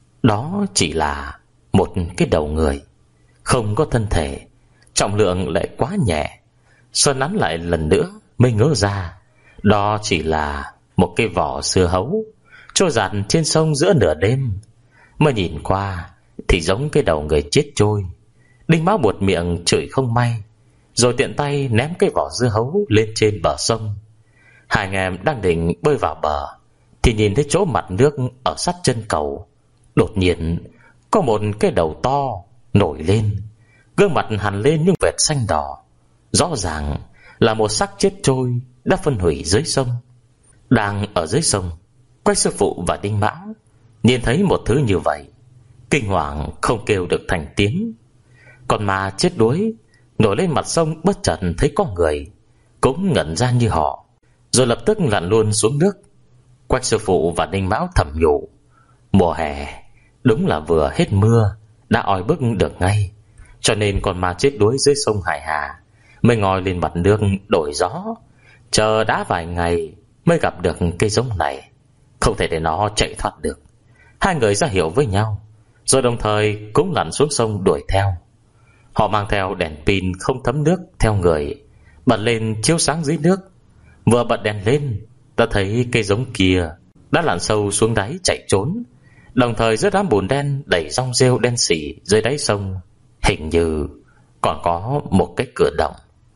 Đó chỉ là một cái đầu người, không có thân thể, trọng lượng lại quá nhẹ. Xuân nắn lại lần nữa mới ngỡ ra, đó chỉ là một cái vỏ dưa hấu trôi dạt trên sông giữa nửa đêm. Mới nhìn qua thì giống cái đầu người chết trôi. Đinh Mão buột miệng chửi không may, rồi tiện tay ném cái vỏ dưa hấu lên trên bờ sông. Hai anh em đang định bơi vào bờ thì nhìn thấy chỗ mặt nước ở sát chân cầu, đột nhiên có một cái đầu to nổi lên, gương mặt hằn lên những vệt xanh đỏ. Rõ ràng là một xác chết trôi đã phân hủy dưới sông. Đang ở dưới sông, Quách sư phụ và Đinh Mão nhìn thấy một thứ như vậy, kinh hoàng không kêu được thành tiếng. Còn mà chết đuối nổi lên mặt sông bất chợt thấy có người, cũng ngẩn ra như họ, rồi lập tức lặn luôn xuống nước. Quách sư phụ và Đinh Mão thầm nhủ, mùa hè đúng là vừa hết mưa đã oi bức được ngay, cho nên con ma chết đuối dưới sông Hải Hà mới ngoi lên mặt nước đổi gió, chờ đã vài ngày mới gặp được cây giống này, không thể để nó chạy thoát được. Hai người ra hiệu với nhau, rồi đồng thời cũng lặn xuống sông đuổi theo. Họ mang theo đèn pin không thấm nước theo người, bật lên chiếu sáng dưới nước. Vừa bật đèn lên, ta thấy cây giống kia đã lặn sâu xuống đáy chạy trốn, đồng thời giữa đám bùn đen đầy rong rêu đen sì dưới đáy sông hình như còn có một cái cửa động.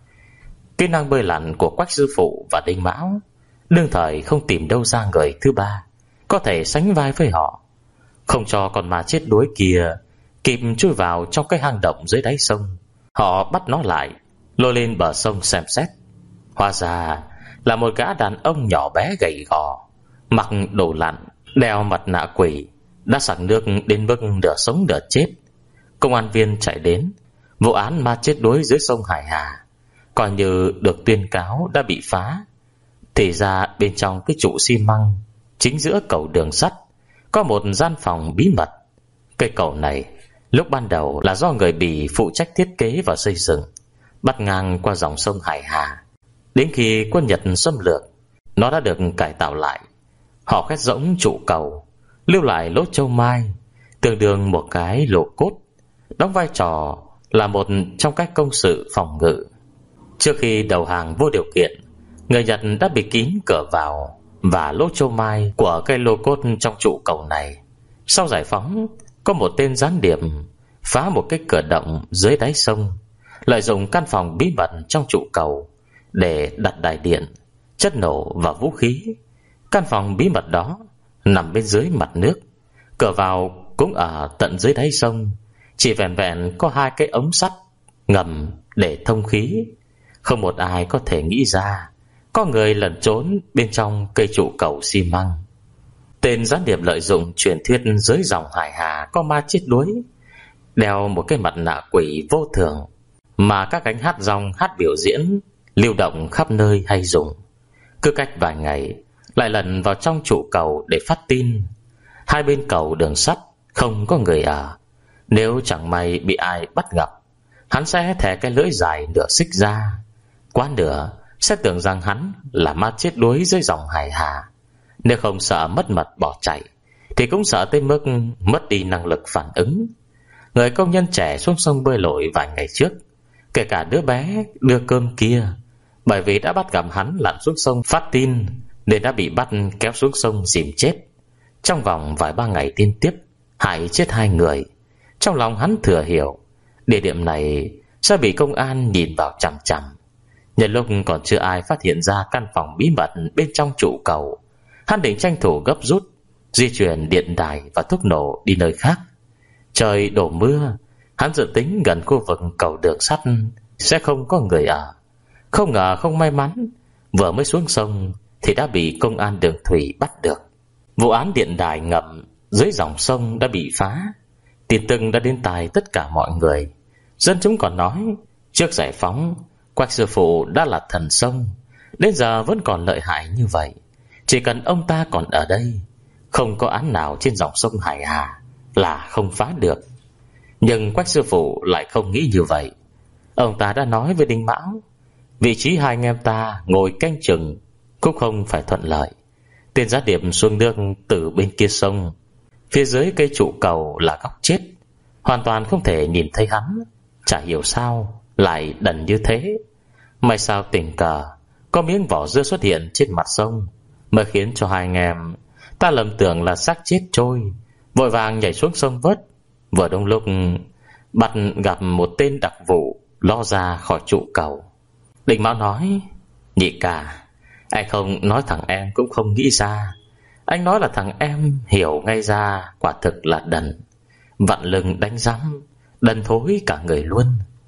Kỹ năng bơi lặn của Quách sư phụ và Đinh Mão đương thời không tìm đâu ra người thứ ba có thể sánh vai với họ, không cho con ma chết đuối kia kịp chui vào trong cái hang động dưới đáy sông. Họ bắt nó lại, lôi lên bờ sông xem xét. Hóa ra là một gã đàn ông nhỏ bé gầy gò, mặc đồ lặn, đeo mặt nạ quỷ, đã sặc nước đến mức nửa sống nửa chết. Công an viên chạy đến, vụ án ma chết đuối dưới sông Hải Hà coi như được tuyên cáo đã bị phá. Thì ra bên trong cái trụ xi măng chính giữa cầu đường sắt có một gian phòng bí mật. Cây cầu này lúc ban đầu là do người Bỉ phụ trách thiết kế và xây dựng, bắt ngang qua dòng sông Hải Hà. Đến khi quân Nhật xâm lược, nó đã được cải tạo lại. Họ khoét rỗng trụ cầu, lưu lại lỗ châu mai, tương đương một cái lỗ cốt, đóng vai trò là một trong các công sự phòng ngự. Trước khi đầu hàng vô điều kiện, người Nhật đã bịt kín cửa vào và lỗ châu mai của cây lô cốt trong trụ cầu này. Sau giải phóng, có một tên gián điệp phá một cái cửa động dưới đáy sông, lợi dụng căn phòng bí mật trong trụ cầu để đặt đài điện, chất nổ và vũ khí. Căn phòng bí mật đó nằm bên dưới mặt nước, cửa vào cũng ở tận dưới đáy sông, chỉ vẹn vẹn có hai cái ống sắt ngầm để thông khí. Không một ai có thể nghĩ ra có người lẩn trốn bên trong cây trụ cầu xi măng. Tên gián điệp lợi dụng truyền thuyết dưới dòng Hải Hà có ma chết đuối, đeo một cái mặt nạ quỷ vô thường mà các gánh hát rong hát biểu diễn lưu động khắp nơi hay dùng. Cứ cách vài ngày lại lần vào trong trụ cầu để phát tin. Hai bên cầu đường sắt không có người ở. Nếu chẳng may bị ai bắt gặp, hắn sẽ thè cái lưỡi dài nửa xích ra. Quá nửa sẽ tưởng rằng hắn là ma chết đuối dưới dòng Hải Hà. Nếu không sợ mất mật bỏ chạy, thì cũng sợ tới mức mất đi năng lực phản ứng. Người công nhân trẻ xuống sông bơi lội vài ngày trước, kể cả đứa bé đưa cơm kia, bởi vì đã bắt gặp hắn lặn xuống sông phát tin nên đã bị bắt kéo xuống sông dìm chết. Trong vòng vài ba ngày liên tiếp hại chết hai người. Trong lòng hắn thừa hiểu địa điểm này sẽ bị công an nhìn vào chằm chằm. Nhân lúc còn chưa ai phát hiện ra căn phòng bí mật bên trong trụ cầu, hắn định tranh thủ gấp rút di chuyển điện đài và thuốc nổ đi nơi khác. Trời đổ mưa, hắn dự tính gần khu vực cầu đường sắt sẽ không có người ở. Không ngờ không may mắn, vừa mới xuống sông thì đã bị công an đường thủy bắt được. Vụ án điện đài ngầm dưới dòng sông đã bị phá. Tin tức đã đến tai tất cả mọi người. Dân chúng còn nói trước giải phóng, Quách sư phụ đã là thần sông, đến giờ vẫn còn lợi hại như vậy. Chỉ cần ông ta còn ở đây, không có án nào trên dòng sông Hải Hà là không phá được. Nhưng Quách sư phụ lại không nghĩ như vậy. Ông ta đã nói với Đinh Mão, vị trí hai anh em ta ngồi canh chừng cũng không phải thuận lợi. Tên gián điệp xuống nước từ bên kia sông, phía dưới cây trụ cầu là góc chết, hoàn toàn không thể nhìn thấy hắn. Chả hiểu sao lại đần như thế. May sao tình cờ có miếng vỏ dưa xuất hiện trên mặt sông, mới khiến cho hai anh em ta lầm tưởng là xác chết trôi, vội vàng nhảy xuống sông vớt. Vừa đông lúc bắt gặp một tên đặc vụ lo ra khỏi trụ cầu. Đinh Mão nói, nhị ca, anh không nói thằng em cũng không nghĩ ra. Anh nói là thằng em hiểu ngay ra, quả thực là đần. Vặn lưng đánh rắm, đần thối cả người luôn.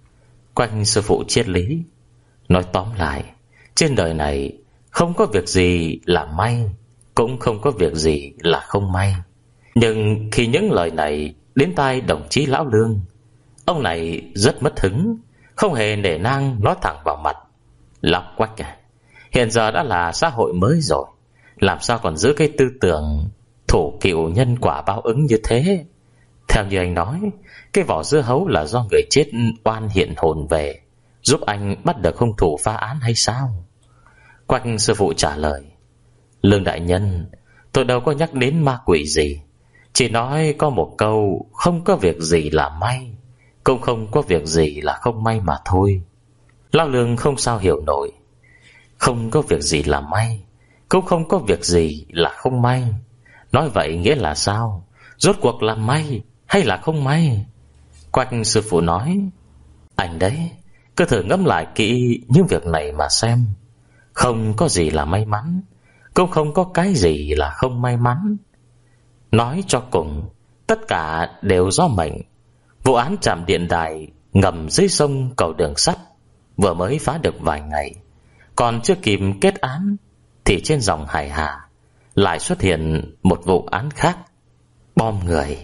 Quanh sư phụ triết lý nói tóm lại, trên đời này không có việc gì là may, cũng không có việc gì là không may. Nhưng khi những lời này đến tai đồng chí Lão Lương, ông này rất mất hứng, không hề nể nang nói thẳng vào mặt. Lão Quách à, hiện giờ đã là xã hội mới rồi, làm sao còn giữ cái tư tưởng thủ cựu nhân quả báo ứng như thế? Theo như anh nói, cái vỏ dưa hấu là do người chết oan hiện hồn về, giúp anh bắt được hung thủ phá án hay sao? Quách sư phụ trả lời, Lương đại nhân, tôi đâu có nhắc đến ma quỷ gì, chỉ nói có một câu không có việc gì là may, cũng không có việc gì là không may mà thôi. Lão Lương không sao hiểu nổi. Không có việc gì là may, cũng không có việc gì là không may. Nói vậy nghĩa là sao? Rốt cuộc là may hay là không may? Quách sư phụ nói: Anh đấy, cứ thử ngẫm lại kỹ những việc này mà xem. Không có gì là may mắn, cũng không có cái gì là không may mắn. Nói cho cùng, tất cả đều do mệnh. Vụ án trạm điện đài ngầm dưới sông cầu đường sắt vừa mới phá được vài ngày, còn chưa kịp kết án thì trên dòng Hải Hà lại xuất hiện một vụ án khác: bom người.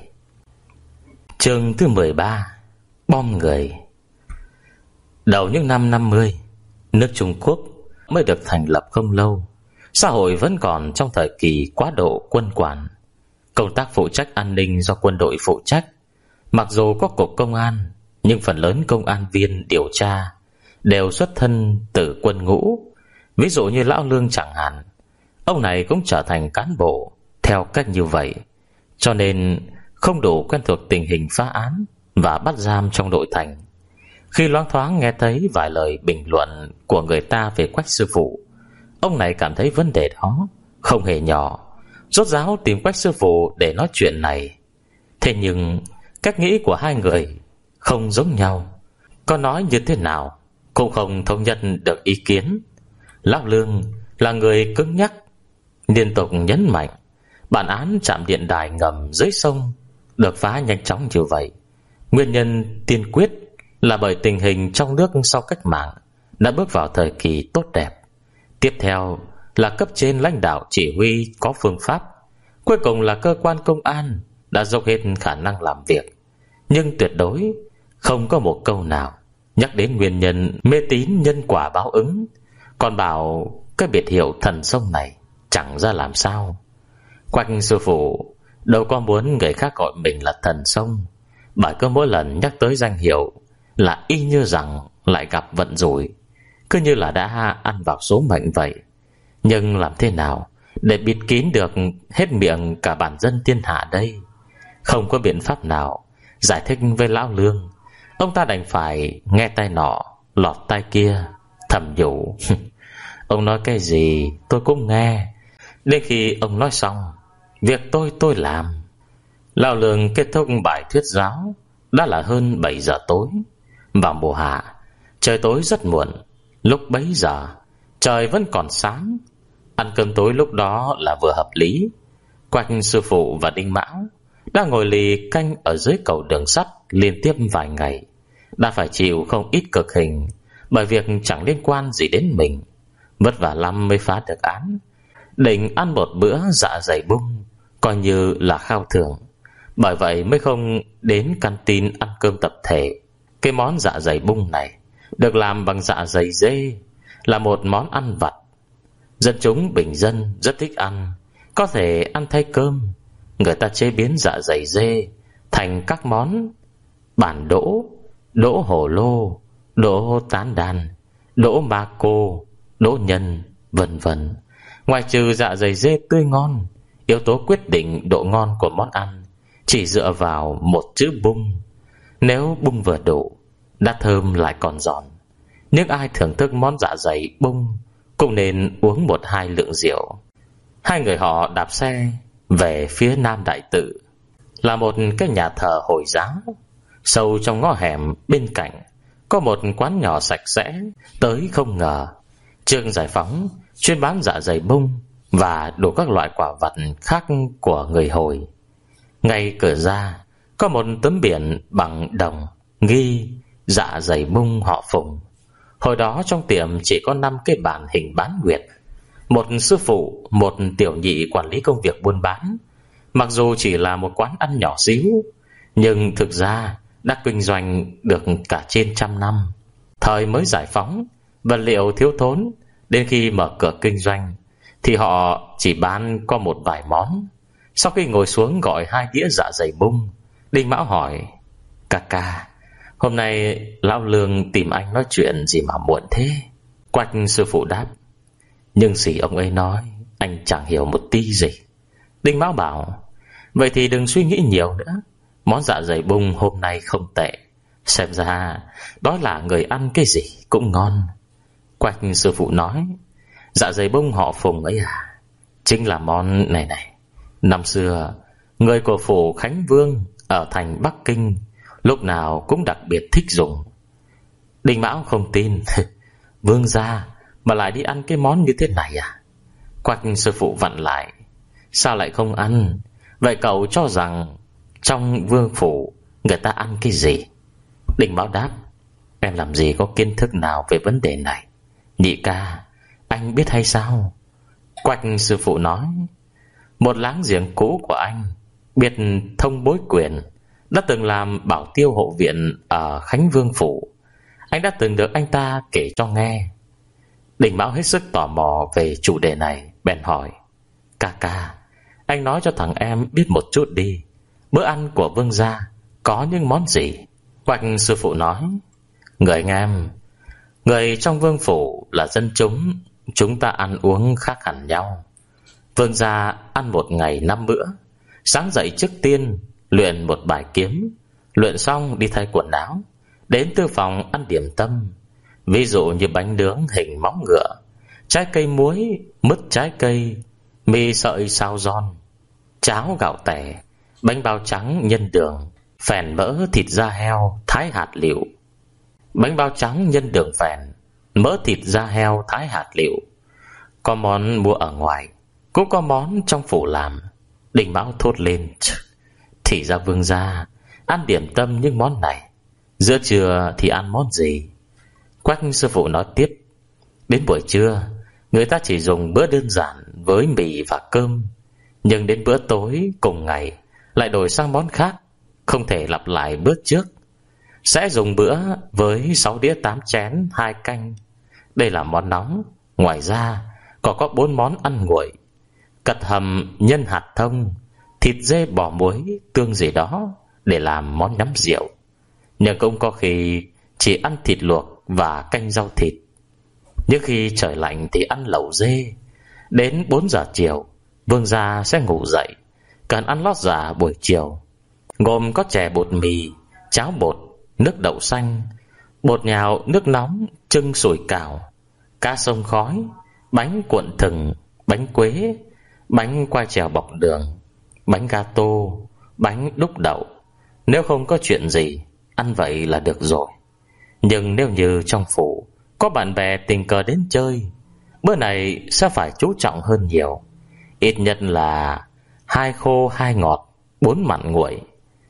Chương thứ mười ba: Bom người. Đầu những năm năm mươi, nước Trung Quốc mới được thành lập không lâu. Xã hội vẫn còn trong thời kỳ quá độ quân quản. Công tác phụ trách an ninh do quân đội phụ trách. Mặc dù có cục công an, nhưng phần lớn công an viên điều tra đều xuất thân từ quân ngũ. Ví dụ như lão Lương chẳng hạn, ông này cũng trở thành cán bộ theo cách như vậy, cho nên không đủ quen thuộc tình hình phá án và bắt giam trong nội thành. Khi loáng thoáng nghe thấy vài lời bình luận của người ta về Quách sư phụ, ông này cảm thấy vấn đề đó không hề nhỏ, rốt ráo tìm Quách sư phụ để nói chuyện này. Thế nhưng cách nghĩ của hai người không giống nhau, có nói như thế nào cũng không thống nhất được ý kiến. Lão Lương là người cứng nhắc, liên tục nhấn mạnh bản án trạm điện đài ngầm dưới sông được phá nhanh chóng như vậy, nguyên nhân tiên quyết là bởi tình hình trong nước sau cách mạng đã bước vào thời kỳ tốt đẹp. Tiếp theo là cấp trên lãnh đạo chỉ huy có phương pháp, cuối cùng là cơ quan công an đã dốc hết khả năng làm việc, nhưng tuyệt đối không có một câu nào nhắc đến nguyên nhân mê tín nhân quả báo ứng, còn bảo cái biệt hiệu thần sông này chẳng ra làm sao. Quách sư phụ đâu có muốn người khác gọi mình là thần sông, bởi cứ mỗi lần nhắc tới danh hiệu là y như rằng lại gặp vận rủi, cứ như là đã ăn vào số mệnh vậy. Nhưng làm thế nào để bịt kín được hết miệng cả bản dân thiên hạ đây? Không có biện pháp nào giải thích với lão Lương. Ông ta đành phải nghe tai nọ lọt tai kia, thầm nhủ: ông nói cái gì tôi cũng nghe. Đến khi ông nói xong, việc tôi tôi làm. Lão Lương kết thúc bài thuyết giáo đã là hơn bảy giờ tối. Vào mùa hạ, trời tối rất muộn. Lúc bấy giờ trời vẫn còn sáng. Ăn cơm tối lúc đó là vừa hợp lý. Quách sư phụ và Đinh Mão đã ngồi lì canh ở dưới cầu đường sắt liên tiếp vài ngày, đã phải chịu không ít cực hình bởi việc chẳng liên quan gì đến mình. Vất vả lắm mới phá được án. Định ăn một bữa dạ dày bung coi như là khao thưởng, bởi vậy mới không đến canteen ăn cơm tập thể. Cái món dạ dày bung này được làm bằng dạ dày dê, là một món ăn vặt dân chúng bình dân rất thích ăn, có thể ăn thay cơm. Người ta chế biến dạ dày dê thành các món bản đỗ, đỗ hổ lô, đỗ tán đàn, đỗ ma cô, đỗ nhân, vân vân. Ngoài trừ dạ dày dê tươi ngon, yếu tố quyết định độ ngon của món ăn chỉ dựa vào một chữ bung. Nếu bung vừa đủ, đã thơm lại còn giòn, nếu ai thưởng thức món dạ dày bung cũng nên uống một hai lượng rượu. Hai người họ đạp xe về phía Nam Đại Tự, là một cái nhà thờ Hồi giáo. Sâu trong ngõ hẻm bên cạnh có một quán nhỏ sạch sẽ tới không ngờ. Trường Giải Phóng chuyên bán dạ dày bung và đủ các loại quả vật khác của người Hồi. Ngay cửa ra có một tấm biển bằng đồng ghi dạ dày bung họ Phùng. Hồi đó trong tiệm chỉ có năm cái bàn hình bán nguyệt, một sư phụ, một tiểu nhị quản lý công việc buôn bán. Mặc dù chỉ là một quán ăn nhỏ xíu, nhưng thực ra đã kinh doanh được cả trên trăm năm. Thời mới giải phóng, vật liệu thiếu thốn, đến khi mở cửa kinh doanh thì họ chỉ bán có một vài món. Sau khi ngồi xuống gọi hai đĩa dạ dày bung, Đinh Mão hỏi: Ca ca, hôm nay lão Lương tìm anh nói chuyện gì mà muộn thế? Quách sư phụ đáp: Nhưng gì ông ấy nói Anh chẳng hiểu một tí gì. Đinh Mão bảo: Vậy thì đừng suy nghĩ nhiều nữa. Món dạ dày bung hôm nay không tệ. Xem ra đó là người ăn cái gì cũng ngon. Quách sư phụ nói: Dạ dày bung họ Phùng ấy à? Chính là món này này. Năm xưa người của phủ Khánh Vương ở thành Bắc Kinh lúc nào cũng đặc biệt thích dùng. Đinh Mão không tin. Vương gia mà lại đi ăn cái món như thế này à? Quách sư phụ vặn lại: Sao lại không ăn? Vậy cậu cho rằng trong vương phủ người ta ăn cái gì? Đinh Mão đáp: Em làm gì có kiến thức nào về vấn đề này. Nhị ca, anh biết hay sao? Quách sư phụ nói: Một láng giềng cũ của anh biết Thông Bối Quyền đã từng làm bảo tiêu hộ viện ở Khánh Vương phủ. Anh đã từng được anh ta kể cho nghe. Đinh Mão hết sức tò mò về chủ đề này, bèn hỏi: Ca ca, anh nói cho thằng em biết một chút đi. Bữa ăn của vương gia có những món gì? Quách sư phụ nói: Người anh em, người trong vương phủ là dân chúng, chúng ta ăn uống khác hẳn nhau. Vương gia ăn một ngày năm bữa. Sáng dậy trước tiên luyện một bài kiếm, luyện xong đi thay quần áo, đến tư phòng ăn điểm tâm. Ví dụ như bánh nướng hình móng ngựa, trái cây muối, mứt trái cây, mì sợi sao giòn, cháo gạo tẻ, bánh bao trắng nhân đường, phèn mỡ thịt da heo thái hạt lựu. Bánh bao trắng nhân đường phèn, mỡ thịt da heo thái hạt lựu. Có món mua ở ngoài, cũng có món trong phủ làm. Đinh Mão thốt lên: Thì ra vương gia ăn điểm tâm những món này. Giữa trưa thì ăn món gì? Quách sư phụ nói tiếp: Đến buổi trưa người ta chỉ dùng bữa đơn giản với mì và cơm. Nhưng đến bữa tối cùng ngày lại đổi sang món khác, không thể lặp lại bữa trước. Sẽ dùng bữa với sáu đĩa tám chén hai canh. Đây là món nóng. Ngoài ra còn có bốn món ăn nguội: cật hầm nhân hạt thông, thịt dê bò muối, tương gì đó để làm món nhắm rượu. Nhưng cũng có khi chỉ ăn thịt luộc và canh rau thịt. Nhưng khi trời lạnh thì ăn lẩu dê. Đến bốn giờ chiều vương gia sẽ ngủ dậy, cần ăn lót dạ buổi chiều, gồm có chè bột mì, cháo bột, nước đậu xanh, bột nhào nước nóng, trưng sủi cảo, cá sông khói, bánh cuộn thừng, bánh quế, bánh quai trèo bọc đường, bánh gato, bánh đúc đậu. Nếu không có chuyện gì, ăn vậy là được rồi. Nhưng nếu như trong phủ có bạn bè tình cờ đến chơi, bữa này sẽ phải chú trọng hơn nhiều. Ít nhất là hai khô hai ngọt, bốn mặn nguội,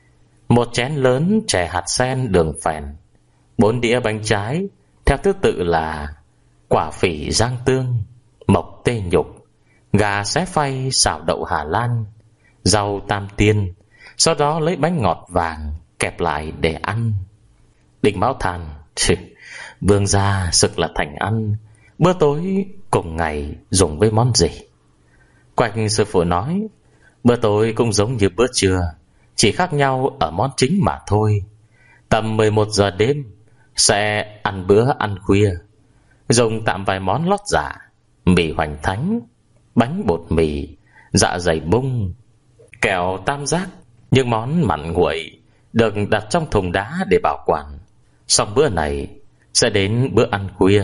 một chén lớn chè hạt sen đường phèn, bốn đĩa bánh trái theo thứ tự là quả phỉ rang tương, mộc tê nhục, gà xé phay xào đậu Hà Lan, rau tam tiên. Sau đó lấy bánh ngọt vàng kẹp lại để ăn. Đinh Mão than: Vương gia sực là thành ăn. Bữa tối cùng ngày dùng với món gì? Quách sư phụ nói: Bữa tối cũng giống như bữa trưa, chỉ khác nhau ở món chính mà thôi. Tầm mười một giờ đêm sẽ ăn bữa ăn khuya, dùng tạm vài món lót dạ: mì hoành thánh, bánh bột mì, dạ dày bung, kẹo tam giác. Những món mặn nguội được đặt trong thùng đá để bảo quản. Xong bữa này sẽ đến bữa ăn khuya.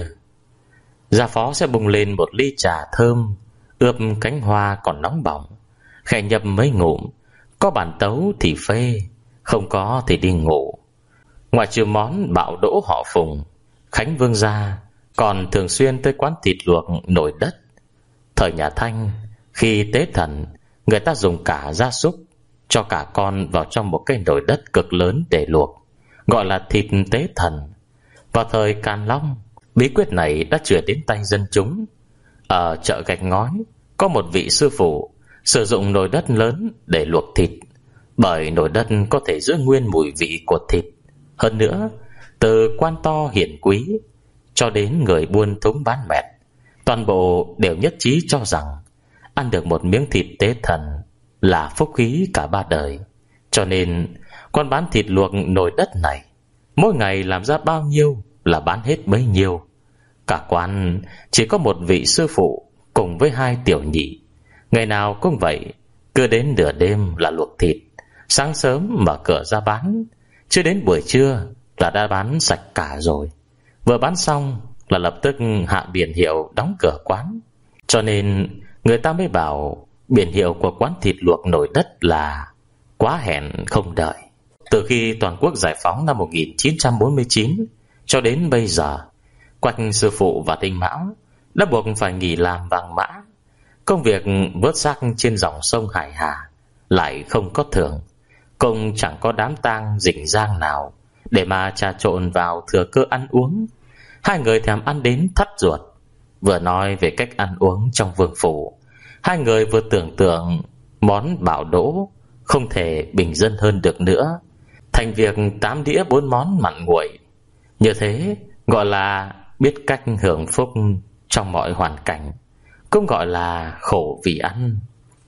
Gia phó sẽ bùng lên một ly trà thơm ướp cánh hoa còn nóng bỏng, khẽ nhấp mấy ngụm. Có bản tấu thì phê, không có thì đi ngủ. Ngoài trừ món bạo đỗ họ Phùng, Khánh Vương gia còn thường xuyên tới quán thịt luộc nồi đất. Thời nhà Thanh, khi tế thần, người ta dùng cả gia súc, cho cả con vào trong một cái nồi đất cực lớn để luộc, gọi là thịt tế thần. Vào thời Càn Long, bí quyết này đã truyền đến tay dân chúng. Ở chợ Gạch Ngói có một vị sư phụ sử dụng nồi đất lớn để luộc thịt, bởi nồi đất có thể giữ nguyên mùi vị của thịt. Hơn nữa, từ quan to hiển quý cho đến người buôn thúng bán mẹt, toàn bộ đều nhất trí cho rằng ăn được một miếng thịt tế thần là phúc khí cả ba đời. Cho nên quán bán thịt luộc nồi đất này mỗi ngày làm ra bao nhiêu là bán hết bấy nhiêu. Cả quán chỉ có một vị sư phụ cùng với hai tiểu nhị. Ngày nào cũng vậy, cứ đến nửa đêm là luộc thịt, sáng sớm mở cửa ra bán, chưa đến buổi trưa là đã bán sạch cả rồi. Vừa bán xong là lập tức hạ biển hiệu đóng cửa quán. Cho nên người ta mới bảo biển hiệu của quán thịt luộc nồi đất là quá hẹn không đợi. Từ khi toàn quốc giải phóng năm một nghìn chín trăm bốn mươi chín cho đến bây giờ, Quách sư phụ và Tinh Mão đã buộc phải nghỉ làm vàng mã. Công việc vớt xác trên dòng sông Hải Hà lại không có thưởng, cũng chẳng có đám tang rình rang nào để mà trà trộn vào thừa cơ ăn uống. Hai người thèm ăn đến thắt ruột. Vừa nói về cách ăn uống trong vương phủ, hai người vừa tưởng tượng món bảo đỗ không thể bình dân hơn được nữa, thành việc tám đĩa bốn món mặn nguội. Như thế gọi là biết cách hưởng phúc trong mọi hoàn cảnh, cũng gọi là khổ vì ăn.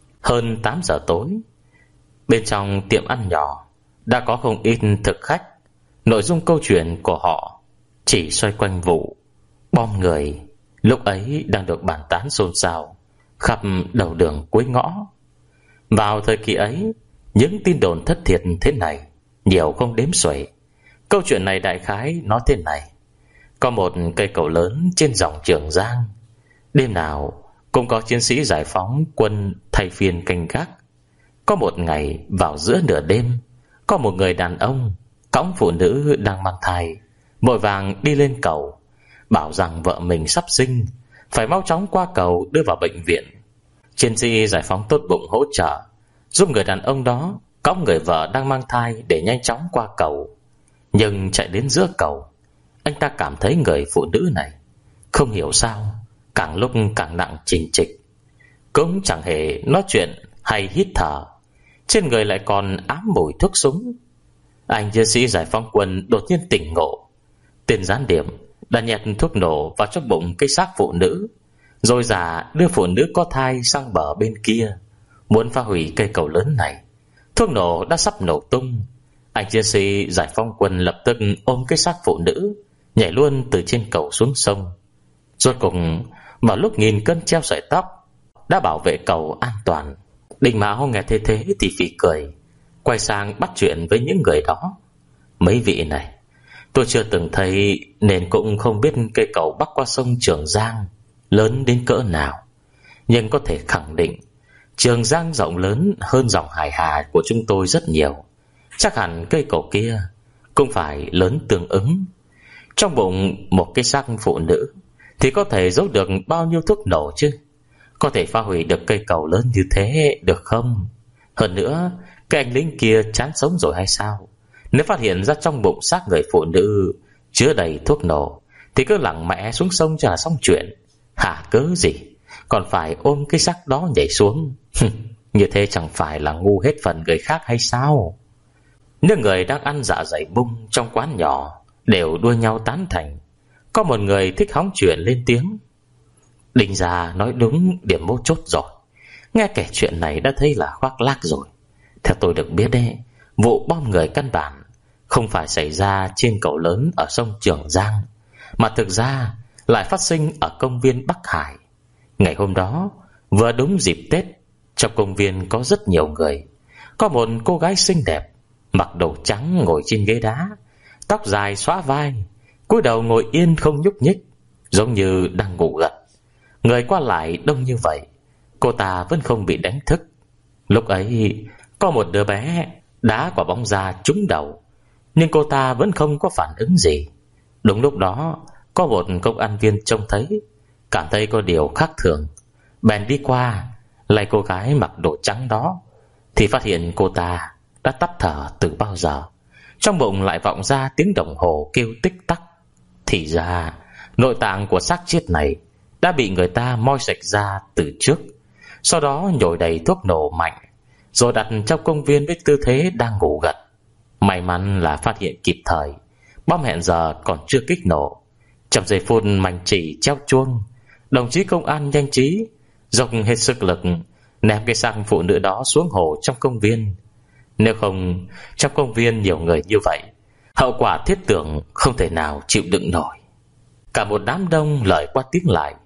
Hơn tám giờ tối, bên trong tiệm ăn nhỏ đã có không ít thực khách. Nội dung câu chuyện của họ chỉ xoay quanh vụ bom người lúc ấy đang được bàn tán xôn xao khắp đầu đường cuối ngõ. Vào thời kỳ ấy, những tin đồn thất thiệt thế này nhiều không đếm xuể. Câu chuyện này đại khái nói thế này: có một cây cầu lớn trên dòng Trường Giang, đêm nào cũng có chiến sĩ giải phóng quân thay phiên canh gác. Có một ngày vào giữa nửa đêm, có một người đàn ông cõng phụ nữ đang mang thai vội vàng đi lên cầu, bảo rằng vợ mình sắp sinh, phải mau chóng qua cầu đưa vào bệnh viện. Chiến sĩ giải phóng tốt bụng hỗ trợ, giúp người đàn ông đó cõng người vợ đang mang thai để nhanh chóng qua cầu. Nhưng chạy đến giữa cầu, anh ta cảm thấy người phụ nữ này không hiểu sao càng lúc càng nặng chình chịch, cũng chẳng hề nói chuyện hay hít thở, trên người lại còn ám mùi thuốc súng. Anh chiến sĩ giải phóng quân đột nhiên tỉnh ngộ. Tên gián điệp đã nhét thuốc nổ vào trong bụng cái xác phụ nữ, rồi giả đưa phụ nữ có thai sang bờ bên kia, muốn phá hủy cây cầu lớn này. Thuốc nổ đã sắp nổ tung. Anh chiến sĩ giải phóng quân lập tức ôm cái xác phụ nữ, nhảy luôn từ trên cầu xuống sông. Rốt cùng vào lúc nghìn cân treo sợi tóc, đã bảo vệ cầu an toàn. Đình Mão nghe thế thế thì phì cười, quay sang bắt chuyện với những người đó. Mấy vị này tôi chưa từng thấy, nên cũng không biết cây cầu bắc qua sông Trường Giang lớn đến cỡ nào, nhưng có thể khẳng định Trường Giang rộng lớn hơn dòng Hải Hà của chúng tôi rất nhiều. Chắc hẳn cây cầu kia cũng phải lớn tương ứng. Trong bụng một cái xác phụ nữ thì có thể giấu được bao nhiêu thuốc nổ chứ? Có thể phá hủy được cây cầu lớn như thế được không? Hơn nữa, cái anh lính kia chán sống rồi hay sao? Nếu phát hiện ra trong bụng xác người phụ nữ chứa đầy thuốc nổ thì cứ lẳng mẹ xuống sông cho là xong chuyện. Hả cớ gì còn phải ôm cái xác đó nhảy xuống? Như thế chẳng phải là ngu hết phần người khác hay sao? Những người đang ăn dạ dày bung trong quán nhỏ đều đua nhau tán thành. Có một người thích hóng chuyện lên tiếng: Đinh gia nói đúng điểm mấu chốt rồi. Nghe kể chuyện này đã thấy là khoác lác rồi. Theo tôi được biết đấy, vụ bom người căn bản không phải xảy ra trên cầu lớn ở sông Trường Giang, mà thực ra lại phát sinh ở công viên Bắc Hải. Ngày hôm đó vừa đúng dịp Tết, trong công viên có rất nhiều người. Có một cô gái xinh đẹp, mặc đồ trắng ngồi trên ghế đá, tóc dài xõa vai, cúi đầu ngồi yên không nhúc nhích, giống như đang ngủ gật. Người qua lại đông như vậy, cô ta vẫn không bị đánh thức. Lúc ấy có một đứa bé đá quả bóng ra trúng đầu, nhưng cô ta vẫn không có phản ứng gì. Đúng lúc đó có một công an viên trông thấy, cảm thấy có điều khác thường, bèn đi qua lay cô gái mặc đồ trắng đó, thì phát hiện cô ta đã tắt thở từ bao giờ. Trong bụng lại vọng ra tiếng đồng hồ kêu tích tắc. Thì ra nội tạng của xác chết này đã bị người ta moi sạch ra từ trước, sau đó nhồi đầy thuốc nổ mạnh, rồi đặt trong công viên với tư thế đang ngủ gật. May mắn là phát hiện kịp thời, bom hẹn giờ còn chưa kích nổ. Trong giây phút mảnh chỉ treo chuông, đồng chí công an nhanh trí dùng hết sức lực ném cái xác phụ nữ đó xuống hồ trong công viên. Nếu không, trong công viên nhiều người như vậy, hậu quả thiết tưởng không thể nào chịu đựng nổi. Cả một đám đông lời qua tiếng lại.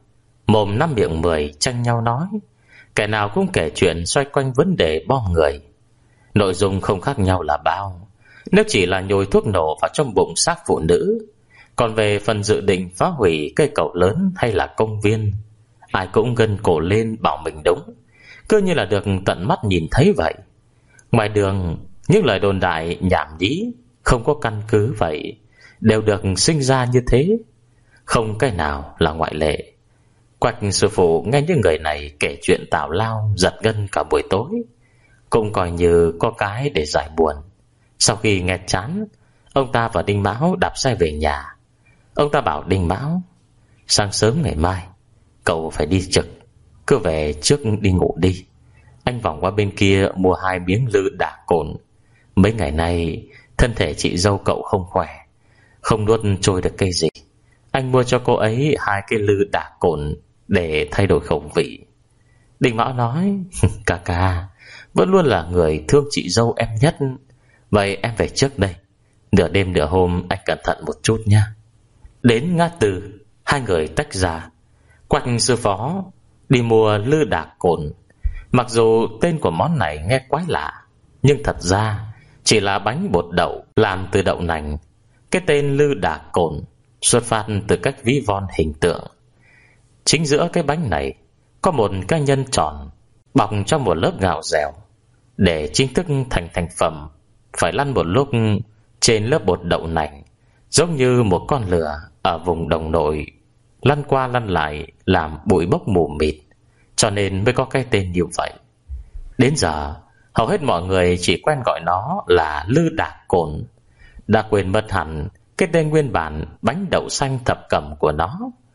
Mồm năm miệng mười tranh nhau nói, kẻ nào cũng kể chuyện xoay quanh vấn đề bom người. Nội dung không khác nhau là bao, nếu chỉ là nhồi thuốc nổ vào trong bụng xác phụ nữ. Còn về phần dự định phá hủy cây cầu lớn hay là công viên, ai cũng gân cổ lên bảo mình đúng, cứ như là được tận mắt nhìn thấy vậy. Ngoài đường, những lời đồn đại nhảm nhí không có căn cứ vậy đều được sinh ra như thế, không cái nào là ngoại lệ. Quách sư phụ nghe những người này kể chuyện tào lao giật gân cả buổi tối, cũng coi như có cái để giải buồn. Sau khi nghe chán, ông ta và Đinh Mão đạp xe về nhà. Ông ta bảo Đinh Mão, sáng sớm ngày mai cậu phải đi trực, cứ về trước đi ngủ đi. Anh vòng qua bên kia mua hai miếng lư đả cồn. Mấy ngày nay thân thể chị dâu cậu không khỏe, không nuốt trôi được cây gì. Anh mua cho cô ấy hai cái lư đả cồn để thay đổi khẩu vị. Đinh Mão nói, ca ca vẫn luôn là người thương chị dâu em nhất. Vậy em về trước đây, nửa đêm nửa hôm anh cẩn thận một chút nha. Đến ngã tư, hai người tách ra. Quách sư phó đi mua lư đả cồn. Mặc dù tên của món này nghe quái lạ, nhưng thật ra chỉ là bánh bột đậu làm từ đậu nành. Cái tên lư đả cồn xuất phát từ cách ví von hình tượng. Chính giữa cái bánh này có một cái nhân tròn bọc trong một lớp gạo dẻo. Để chính thức thành thành phẩm phải lăn một lúc trên lớp bột đậu nành, giống như một con lửa ở vùng đồng nội lăn qua lăn lại làm bụi bốc mù mịt, cho nên mới có cái tên như vậy. Đến giờ hầu hết mọi người chỉ quen gọi nó là lư đả cồn, đã quên mất hẳn cái tên nguyên bản bánh đậu xanh thập cẩm của nó.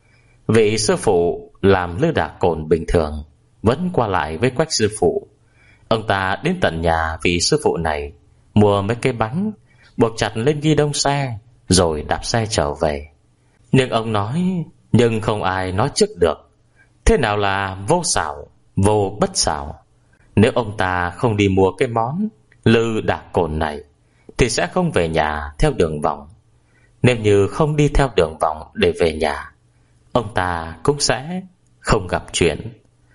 Vị sư phụ làm lư đả cồn bình thường vẫn qua lại với Quách sư phụ. Ông ta đến tận nhà vị sư phụ này, mua mấy cái bánh, buộc chặt lên ghi đông xe, rồi đạp xe trở về. Nhưng ông nói, nhưng không ai nói trước được thế nào là vô xảo, vô bất xảo. Nếu ông ta không đi mua cái món lư đả cồn này thì sẽ không về nhà theo đường vòng. Nếu như không đi theo đường vòng để về nhà, ông ta cũng sẽ không gặp chuyện.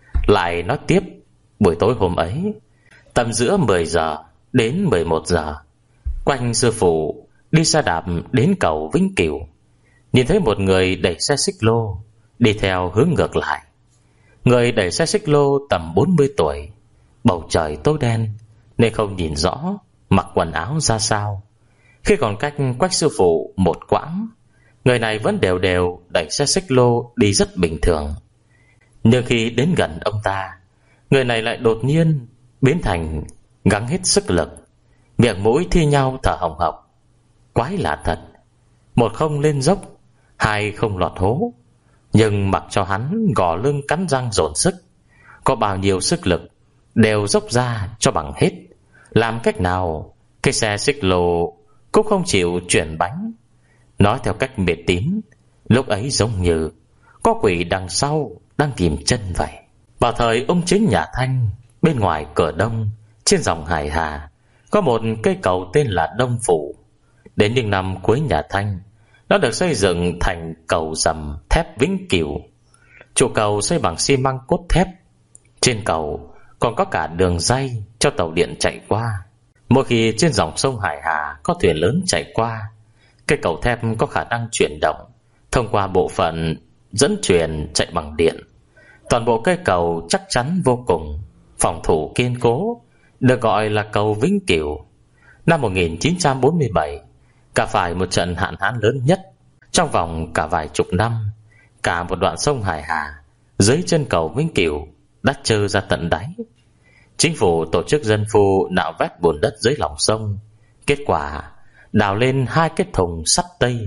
Lại nói tiếp, buổi tối hôm ấy, tầm giữa mười giờ đến mười một giờ, Quanh sư phụ đi xe đạp đến cầu Vĩnh Cửu, nhìn thấy một người đẩy xe xích lô đi theo hướng ngược lại. Người đẩy xe xích lô tầm bốn mươi tuổi, bầu trời tối đen nên không nhìn rõ mặc quần áo ra sao. Khi còn cách Quách sư phụ một quãng, người này vẫn đều đều đẩy xe xích lô đi rất bình thường. Nhưng khi đến gần ông ta, người này lại đột nhiên biến thành gắng hết sức lực, miệng mũi thi nhau thở hồng hộc. Quái lạ thật, một không lên dốc, hai không lọt hố, nhưng mặc cho hắn gò lưng cắn răng dồn sức, có bao nhiêu sức lực đều dốc ra cho bằng hết. Làm cách nào cái xe xích lô cũng không chịu chuyển bánh. Nói theo cách mê tín, lúc ấy giống như có quỷ đằng sau đang kìm chân vậy. Vào thời ông chính nhà Thanh, bên ngoài cửa đông trên dòng Hải Hà có một cây cầu tên là Đông Phủ. Đến những năm cuối nhà Thanh, nó được xây dựng thành cầu rầm thép Vĩnh Cửu. Trụ cầu xây bằng xi măng cốt thép. Trên cầu còn có cả đường ray cho tàu điện chạy qua. Mỗi khi trên dòng sông Hải Hà có thuyền lớn chạy qua, cây cầu thép có khả năng chuyển động thông qua bộ phận dẫn truyền chạy bằng điện. Toàn bộ cây cầu chắc chắn vô cùng, phòng thủ kiên cố, được gọi là cầu Vĩnh Cửu. Năm một nghìn chín trăm bốn mươi bảy, cả phải một trận hạn hán lớn nhất trong vòng cả vài chục năm, cả một đoạn sông Hải Hà dưới chân cầu Vĩnh Cửu đã trơ ra tận đáy. Chính phủ tổ chức dân phu nạo vét bùn đất dưới lòng sông. Kết quả đào lên hai cái thùng sắt tây.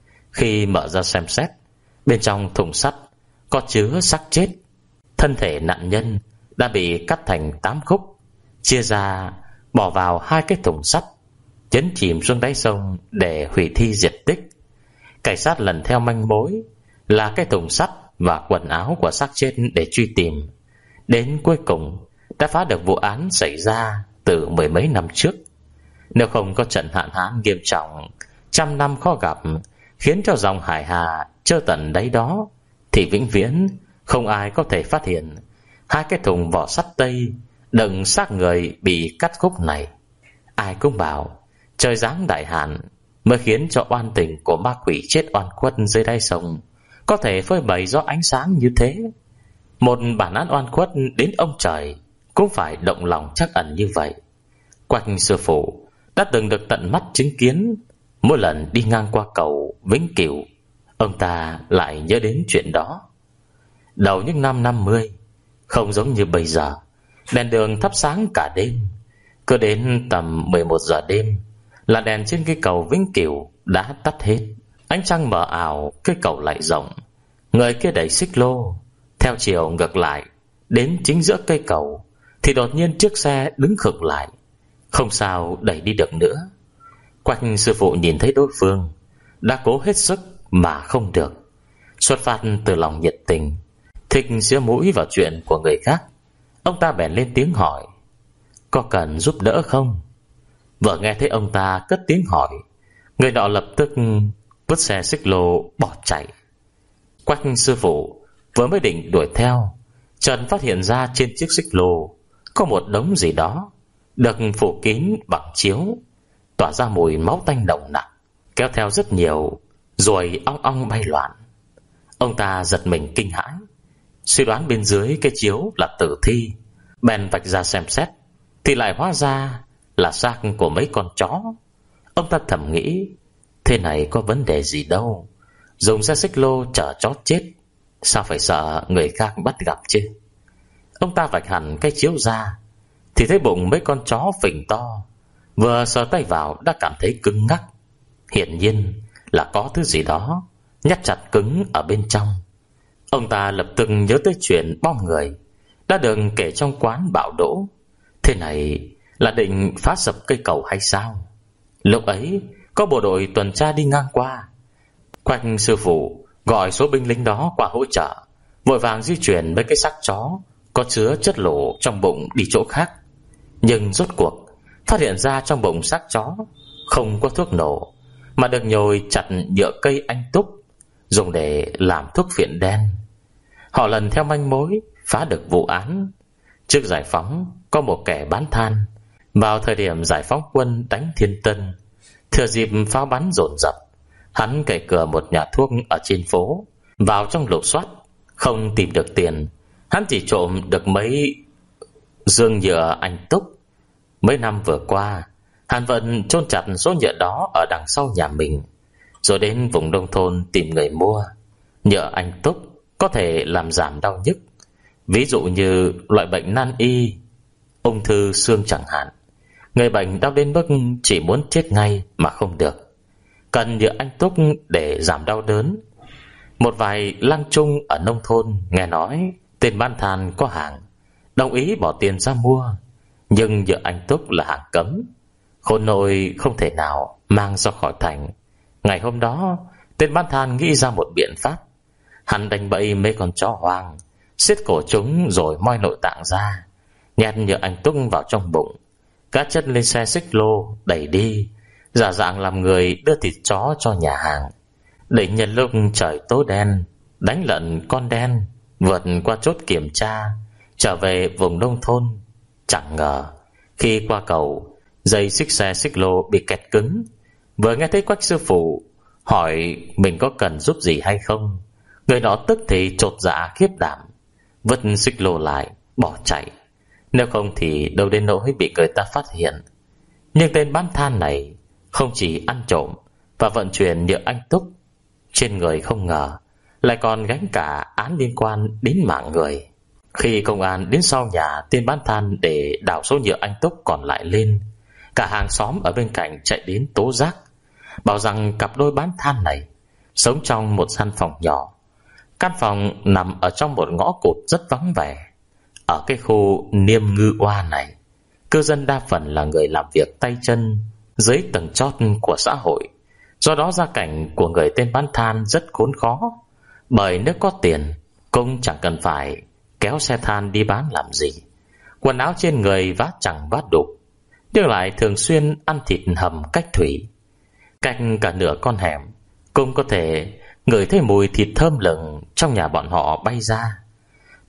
Khi mở ra xem xét, bên trong thùng sắt có chứa xác chết. Thân thể nạn nhân đã bị cắt thành tám khúc, chia ra bỏ vào hai cái thùng sắt, chấn chìm xuống đáy sông để hủy thi diệt tích. Cảnh sát lần theo manh mối là cái thùng sắt và quần áo của xác chết để truy tìm. Đến cuối cùng đã phá được vụ án xảy ra từ mười mấy năm trước. Nếu không có trận hạn hán nghiêm trọng trăm năm khó gặp khiến cho dòng Hải Hà trơ tận đáy đó, thì vĩnh viễn Không ai có thể phát hiện hai cái thùng vỏ sắt tây đựng xác người bị cắt khúc này. Ai cũng bảo trời giáng đại hạn mới khiến cho oan tình của ma quỷ chết oan khuất dưới đáy sông có thể phơi bày do ánh sáng như thế. Một bản án oan khuất đến ông trời cũng phải động lòng trắc ẩn như vậy. Quách sư phụ đã từng được tận mắt chứng kiến. Mỗi lần đi ngang qua cầu Vĩnh Cửu, ông ta lại nhớ đến chuyện đó. Đầu những năm năm mươi, không giống như bây giờ, đèn đường thắp sáng cả đêm. Cứ đến tầm mười một giờ đêm là đèn trên cây cầu Vĩnh Cửu đã tắt hết. Ánh trăng mờ ảo, cây cầu lại rộng. Người kia đẩy xích lô theo chiều ngược lại, đến chính giữa cây cầu thì đột nhiên chiếc xe đứng khựng lại, không sao đẩy đi được nữa. Quách sư phụ nhìn thấy đối phương đã cố hết sức mà không được. Xuất phát từ lòng nhiệt tình, thích xía mũi vào chuyện của người khác, ông ta bèn lên tiếng hỏi: có cần giúp đỡ không? Vừa nghe thấy ông ta cất tiếng hỏi, người nọ lập tức vứt xe xích lô bỏ chạy. Quách sư phụ vừa mới định đuổi theo, chợt phát hiện ra trên chiếc xích lô có một đống gì đó được phủ kín bằng chiếu, tỏa ra mùi máu tanh nồng nặc, kéo theo rất nhiều ruồi ong ong bay loạn. Ông ta giật mình kinh hãi, suy đoán bên dưới cái chiếu là tử thi, bèn vạch ra xem xét thì lại hóa ra là xác của mấy con chó. Ông ta thầm nghĩ, thế này có vấn đề gì đâu, dùng xe xích lô chở chó chết, sao phải sợ người khác bắt gặp chứ. Ông ta vạch hẳn cái chiếu ra thì thấy bụng mấy con chó phình to, vừa sờ tay vào đã cảm thấy cứng ngắc. Hiển nhiên là có thứ gì đó nhắt chặt cứng ở bên trong. Ông ta lập tức nhớ tới chuyện bom người đã được kể trong quán bạo đỗ. Thế này là định phá sập cây cầu hay sao? Lúc ấy có bộ đội tuần tra đi ngang qua. Quách sư phụ gọi số binh lính đó qua hỗ trợ, vội vàng di chuyển mấy cái xác chó có chứa chất nổ trong bụng đi chỗ khác. Nhưng rốt cuộc phát hiện ra trong bụng xác chó không có thuốc nổ, mà được nhồi chặt nhựa cây anh túc dùng để làm thuốc phiện đen. Họ lần theo manh mối phá được vụ án. Trước giải phóng có một kẻ bán than. Vào thời điểm giải phóng quân đánh Thiên Tân, thừa dịp pháo bắn dồn dập, hắn cậy cửa một nhà thuốc ở trên phố, vào trong lục soát, không tìm được tiền. Hắn chỉ trộm được mấy dương nhựa anh túc. Mấy năm vừa qua, hắn vẫn chôn chặt số nhựa đó ở đằng sau nhà mình, rồi đến vùng nông thôn tìm người mua. Nhựa anh túc có thể làm giảm đau nhức, ví dụ như loại bệnh nan y, ung thư xương chẳng hạn. Người bệnh đau đến mức chỉ muốn chết ngay mà không được, cần nhựa anh túc để giảm đau đớn. Một vài lang trung ở nông thôn nghe nói tên bán than có hàng, đồng ý bỏ tiền ra mua, nhưng nhựa anh túc là hàng cấm, khôn nổi không thể nào mang ra khỏi thành. Ngày hôm đó, tên bán than nghĩ ra một biện pháp. Hắn đánh bẫy mấy con chó hoang, xiết cổ chúng rồi moi nội tạng ra, nhét nhựa anh túc vào trong bụng, cát chất lên xe xích lô đẩy đi, giả dạng làm người đưa thịt chó cho nhà hàng. Để nhân lúc trời tối đen, đánh lận con đen, vượt qua chốt kiểm tra, trở về vùng nông thôn. Chẳng ngờ khi qua cầu, dây xích xe xích lô bị kẹt cứng. Vừa nghe thấy Quách sư phụ hỏi mình có cần giúp gì hay không, người đó tức thì chột dạ khiếp đảm, vứt xích lô lại bỏ chạy. Nếu không thì đâu đến nỗi bị người ta phát hiện. Nhưng tên bán than này không chỉ ăn trộm và vận chuyển nhựa anh túc, trên người không ngờ lại còn gánh cả án liên quan đến mạng người. Khi công an đến sau nhà tên bán than để đào số nhựa anh túc còn lại lên, cả hàng xóm ở bên cạnh chạy đến tố giác, bảo rằng cặp đôi bán than này sống trong một căn phòng nhỏ. Căn phòng nằm ở trong một ngõ cụt rất vắng vẻ. Ở cái khu Niêm Ngư Oa này, cư dân đa phần là người làm việc tay chân dưới tầng chót của xã hội. Do đó gia cảnh của người tên bán than rất khốn khó, bởi nếu có tiền cũng chẳng cần phải kéo xe than đi bán làm gì. Quần áo trên người vát chẳng vát đục, nhưng lại thường xuyên ăn thịt hầm cách thủy. Cách cả nửa con hẻm cũng có thể ngửi thấy mùi thịt thơm lừng trong nhà bọn họ bay ra.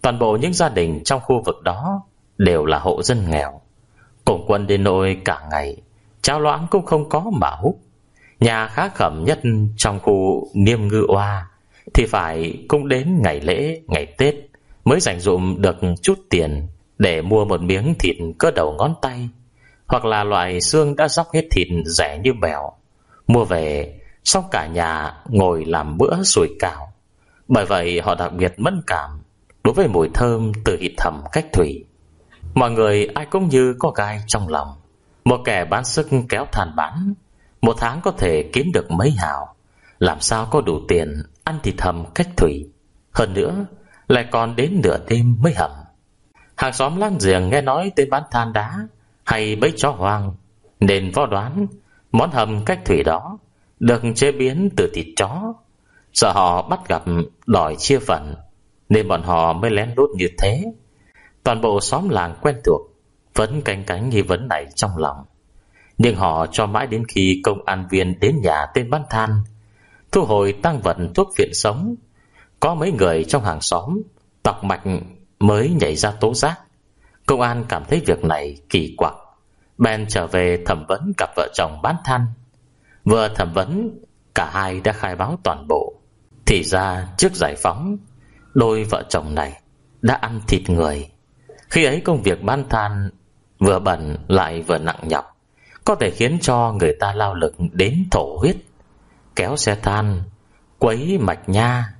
Toàn bộ những gia đình trong khu vực đó đều là hộ dân nghèo, cùng quân đến nỗi cả ngày cháo loãng cũng không có mà hút. Nhà khá khẩm nhất trong khu Niêm Ngư Oa thì phải cũng đến ngày lễ, ngày Tết mới dành dụm được chút tiền để mua một miếng thịt cỡ đầu ngón tay, hoặc là loại xương đã róc hết thịt rẻ như bèo, mua về xong cả nhà ngồi làm bữa sủi cảo. Bởi vậy họ đặc biệt mẫn cảm đối với mùi thơm từ thịt thầm cách thủy. Mọi người ai cũng như có gai trong lòng. Một kẻ bán sức kéo than bán, một tháng có thể kiếm được mấy hào, làm sao có đủ tiền ăn thịt hầm cách thủy. Hơn nữa lại còn đến nửa đêm mới hầm. Hàng xóm láng giềng nghe nói tên bán than đá hay bẫy chó hoang, nên võ đoán món hầm cách thủy đó được chế biến từ thịt chó. Sợ họ bắt gặp đòi chia phần, nên bọn họ mới lén lút như thế. Toàn bộ xóm làng quen thuộc vẫn canh cánh nghi vấn này trong lòng. Nhưng họ cho mãi đến khi công an viên đến nhà tên bán than thu hồi tang vật thuốc viện sống, có mấy người trong hàng xóm tọc mạch mới nhảy ra tố giác. Công an cảm thấy việc này kỳ quặc, bèn trở về thẩm vấn cặp vợ chồng bán than. Vừa thẩm vấn, cả hai đã khai báo toàn bộ. Thì ra trước giải phóng, đôi vợ chồng này đã ăn thịt người. Khi ấy công việc bán than vừa bẩn lại vừa nặng nhọc, có thể khiến cho người ta lao lực đến thổ huyết. Kéo xe than, quấy mạch nha,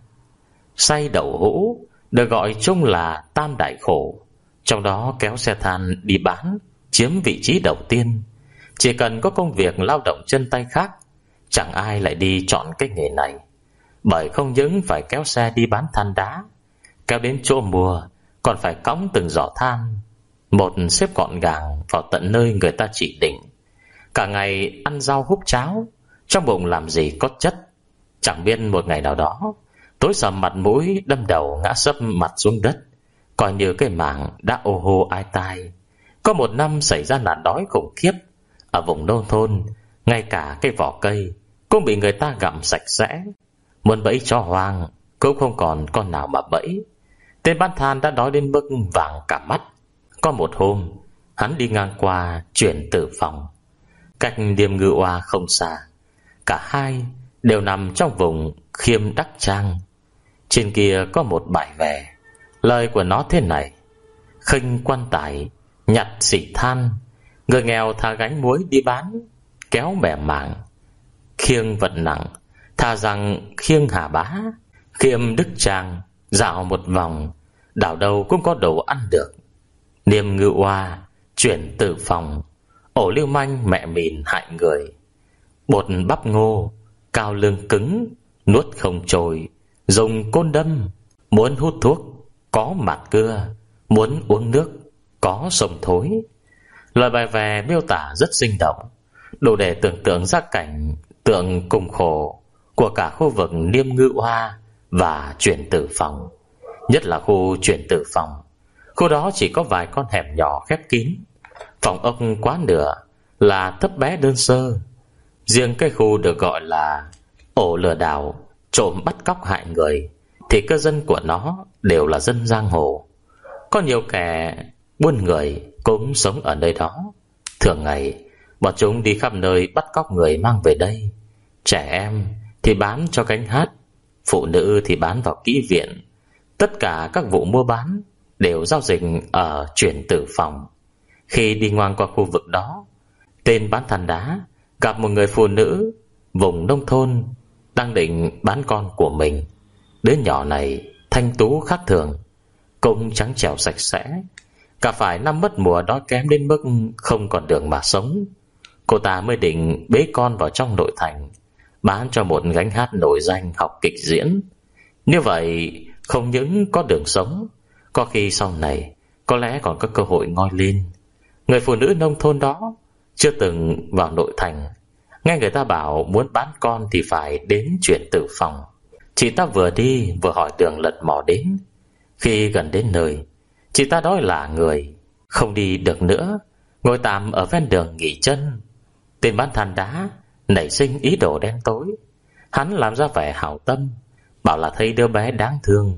xay đậu hũ được gọi chung là tam đại khổ. Trong đó kéo xe than đi bán chiếm vị trí đầu tiên. Chỉ cần có công việc lao động chân tay khác, chẳng ai lại đi chọn cái nghề này. Bởi không những phải kéo xe đi bán than đá, kéo đến chỗ mua còn phải cõng từng giỏ than, một xếp gọn gàng vào tận nơi người ta chỉ định. Cả ngày ăn rau húp cháo, trong bụng làm gì có chất. Chẳng biết một ngày nào đó tối sầm mặt mũi, đâm đầu ngã sấp mặt xuống đất, coi như cái mảng đã ô hô ai tai. Có một năm xảy ra nạn đói khủng khiếp ở vùng nông thôn, ngay cả cái vỏ cây cũng bị người ta gặm sạch sẽ. Muốn bẫy chó hoang cũng không còn con nào mà bẫy. Tên bán than đã đói đến mức vàng cả mắt. Có một hôm hắn đi ngang qua Chuyển Tử Phòng, cách Niêm Ngư Oa không xa. Cả hai đều nằm trong vùng Khiêm Đắc Trang. Trên kia có một bài về, lời của nó thế này: khinh quan tài, nhặt xỉ than, người nghèo thà gánh muối đi bán, kéo bẻ mảng, khiêng vật nặng, thà rằng khiêng Hà Bá. Khiêm Đức Trang dạo một vòng, đảo đâu cũng có đồ ăn được. Niêm Ngư Oa, Chuyển Tử Phòng, ổ lưu manh mẹ mìn hại người. Bột bắp ngô, cao lương cứng, nuốt không trôi, dùng côn đâm. Muốn hút thuốc, có mạt cưa, muốn uống nước, có sông thối. Lời bài về miêu tả rất sinh động, đủ để tưởng tượng ra cảnh tượng cùng khổ của cả khu vực Niêm Ngư Oa và Chuyển Tử Phòng. Nhất là khu Chuyển Tử Phòng. Khu đó chỉ có vài con hẻm nhỏ khép kín, phòng ốc quá nửa là thấp bé đơn sơ. Riêng cái khu được gọi là ổ lừa đảo, trộm bắt cóc hại người, thì cư dân của nó đều là dân giang hồ. Có nhiều kẻ buôn người cũng sống ở nơi đó. Thường ngày bọn chúng đi khắp nơi bắt cóc người mang về đây. Trẻ em thì bán cho cánh hát, phụ nữ thì bán vào kỹ viện. Tất cả các vụ mua bán đều giao dịch ở Chuyển Tử Phòng. Khi đi ngang qua khu vực đó, tên bán than đá gặp một người phụ nữ vùng nông thôn đang định bán con của mình. Đứa nhỏ này thanh tú khác thường, cũng trắng trẻo sạch sẽ, cả phải năm mất mùa đói kém đến mức không còn đường mà sống. Cô ta mới định bế con vào trong nội thành, bán cho một gánh hát nổi danh học kịch diễn. Như vậy không những có đường sống, có khi sau này có lẽ còn có cơ hội ngoi lên. Người phụ nữ nông thôn đó chưa từng vào nội thành, nghe người ta bảo muốn bán con thì phải đến Chuyển Tử Phòng. Chị ta vừa đi vừa hỏi đường lật mò đến. Khi gần đến nơi, chị ta đói lả người, không đi được nữa, ngồi tạm ở ven đường nghỉ chân. Tên bán than đá nảy sinh ý đồ đen tối. Hắn làm ra vẻ hảo tâm, bảo là thấy đứa bé đáng thương,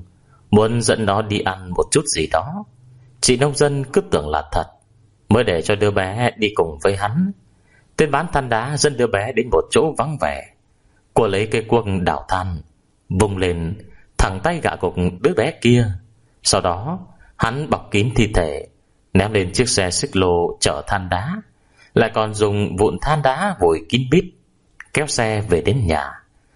muốn dẫn nó đi ăn một chút gì đó. Chị nông dân cứ tưởng là thật, mới để cho đứa bé đi cùng với hắn. Tên bán than đá dẫn đứa bé đến một chỗ vắng vẻ. Cô lấy cây cuốc đào than, vung lên thẳng tay gạ gục đứa bé kia. Sau đó hắn bọc kín thi thể, ném lên chiếc xe xích lô chở than đá, lại còn dùng vụn than đá vùi kín bít, kéo xe về đến nhà.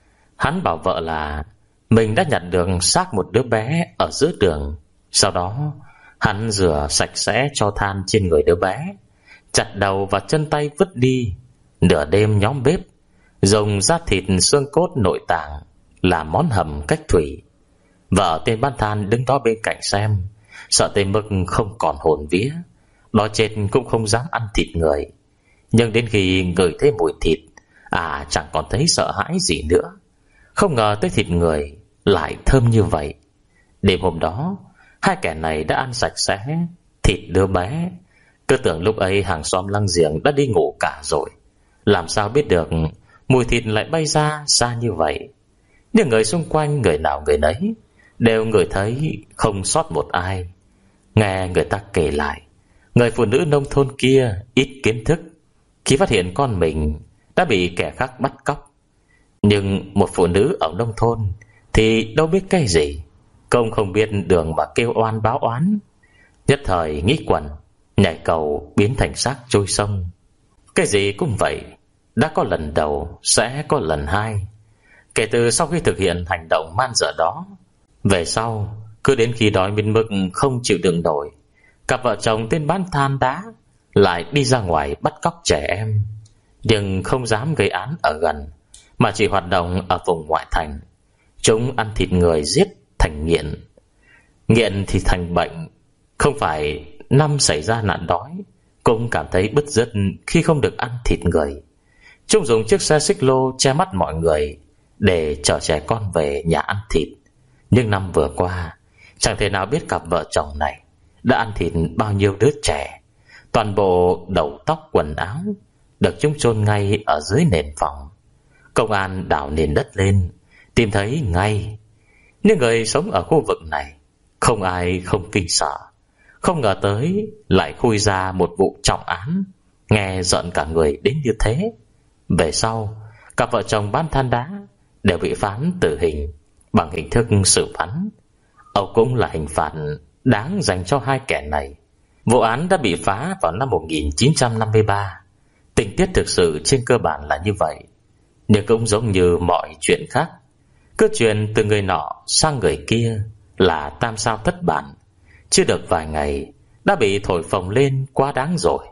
Hắn bảo vợ là mình đã nhặt được xác một đứa bé ở giữa đường. Sau đó hắn rửa sạch sẽ cho than trên người đứa bé, chặt đầu và chân tay vứt đi. Nửa đêm nhóm bếp dùng da thịt xương cốt nội tạng làm món hầm cách thủy. Vợ tên bán than đứng đó bên cạnh xem, sợ tới mức không còn hồn vía. Đói chết cũng không dám ăn thịt người. Nhưng đến khi ngửi thấy mùi thịt, à chẳng còn thấy sợ hãi gì nữa. Không ngờ tới thịt người lại thơm như vậy. Đêm hôm đó, hai kẻ này đã ăn sạch sẽ thịt đứa bé. Cứ tưởng lúc ấy hàng xóm láng giềng đã đi ngủ cả rồi, làm sao biết được mùi thịt lại bay ra xa như vậy. Nhưng người xung quanh người nào người nấy đều ngửi thấy, không sót một ai. Nghe người ta kể lại, người phụ nữ nông thôn kia ít kiến thức, khi phát hiện con mình đã bị kẻ khác bắt cóc. Nhưng một phụ nữ ở nông thôn thì đâu biết cái gì, công không biết đường mà kêu oan báo oán. Nhất thời nghĩ quẩn, nhảy cầu biến thành xác trôi sông. Cái gì cũng vậy, đã có lần đầu sẽ có lần hai. Kể từ sau khi thực hiện hành động man dợ đó, về sau cứ đến khi đói đến mức không chịu đựng nổi, cặp vợ chồng tên bán than đá lại đi ra ngoài bắt cóc trẻ em. Nhưng không dám gây án ở gần, mà chỉ hoạt động ở vùng ngoại thành. Chúng ăn thịt người giết thành nghiện, nghiện thì thành bệnh. Không phải năm xảy ra nạn đói, cũng cảm thấy bứt rứt khi không được ăn thịt người. Chúng dùng chiếc xe xích lô che mắt mọi người để chở trẻ con về nhà ăn thịt. Nhưng năm vừa qua, chẳng thể nào biết cặp vợ chồng này đã ăn thịt bao nhiêu đứa trẻ. Toàn bộ đầu tóc quần áo được chúng chôn ngay ở dưới nền phòng. Công an đào nền đất lên, tìm thấy ngay. Nhưng người sống ở khu vực này không ai không kinh sợ. Không ngờ tới lại khui ra một vụ trọng án, nghe giận cả người đến như thế. Về sau, cặp vợ chồng bán than đá đều bị phán tử hình bằng hình thức xử bắn. Âu cũng là hình phạt đáng dành cho hai kẻ này. Vụ án đã bị phá vào năm một nghìn chín trăm năm mươi ba. Tình tiết thực sự trên cơ bản là như vậy. Nhưng cũng giống như mọi chuyện khác, cứ truyền từ người nọ sang người kia là tam sao thất bản. Chưa được vài ngày đã bị thổi phồng lên quá đáng rồi.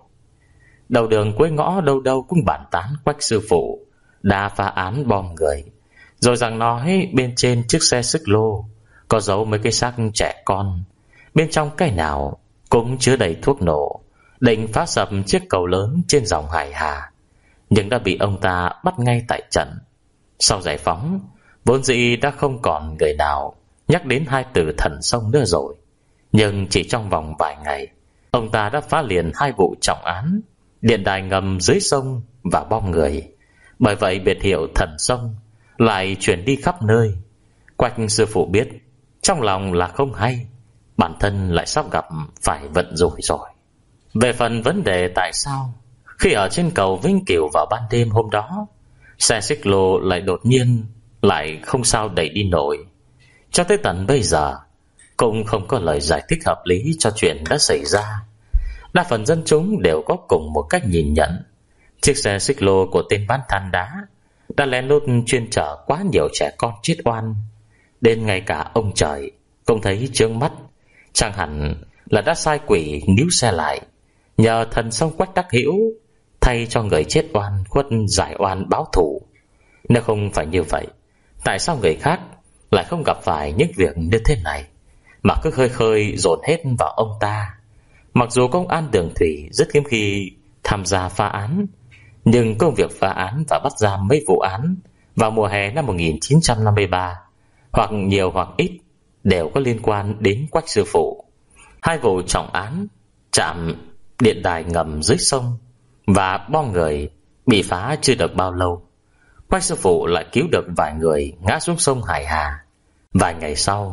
Đầu đường cuối ngõ đâu đâu cũng bàn tán Quách sư phụ đã phá án bom người, rồi rằng nói bên trên chiếc xe xích lô có giấu mấy cái xác trẻ con, bên trong cái nào cũng chứa đầy thuốc nổ, định phá sập chiếc cầu lớn trên dòng Hải Hà, nhưng đã bị ông ta bắt ngay tại trận. Sau giải phóng, vốn dĩ đã không còn người nào nhắc đến hai từ thần sông nữa rồi. Nhưng chỉ trong vòng vài ngày, ông ta đã phá liền hai vụ trọng án, điện đài ngầm dưới sông và bom người. Bởi vậy biệt hiệu thần sông lại truyền đi khắp nơi. Quách sư phụ biết, trong lòng là không hay, bản thân lại sắp gặp phải vận rủi rồi. Về phần vấn đề tại sao khi ở trên cầu Vĩnh Cửu vào ban đêm hôm đó, xe xích lô lại đột nhiên lại không sao đẩy đi nổi, cho tới tận bây giờ cũng không có lời giải thích hợp lý cho chuyện đã xảy ra. Đa phần dân chúng đều có cùng một cách nhìn nhận. Chiếc xe xích lô của tên bán than đá đã lén lút chuyên chở quá nhiều trẻ con chết oan, đến ngay cả ông trời cũng thấy chướng mắt. Chẳng hẳn là đã sai quỷ níu xe lại, nhờ thần sông Quách đắc hữu thay cho người chết oan khuất giải oan báo thù. Nếu không phải như vậy, tại sao người khác lại không gặp phải những việc như thế này, mà cứ khơi khơi dồn hết vào ông ta? Mặc dù công an đường thủy rất hiếm khi tham gia phá án, nhưng công việc phá án và bắt giam mấy vụ án vào mùa hè năm một nghìn chín trăm năm mươi ba, hoặc nhiều hoặc ít, đều có liên quan đến Quách sư phụ. Hai vụ trọng án, trạm điện đài ngầm dưới sông và bom người bị phá chưa được bao lâu, Quách sư phụ lại cứu được vài người ngã xuống sông Hải Hà. Vài ngày sau,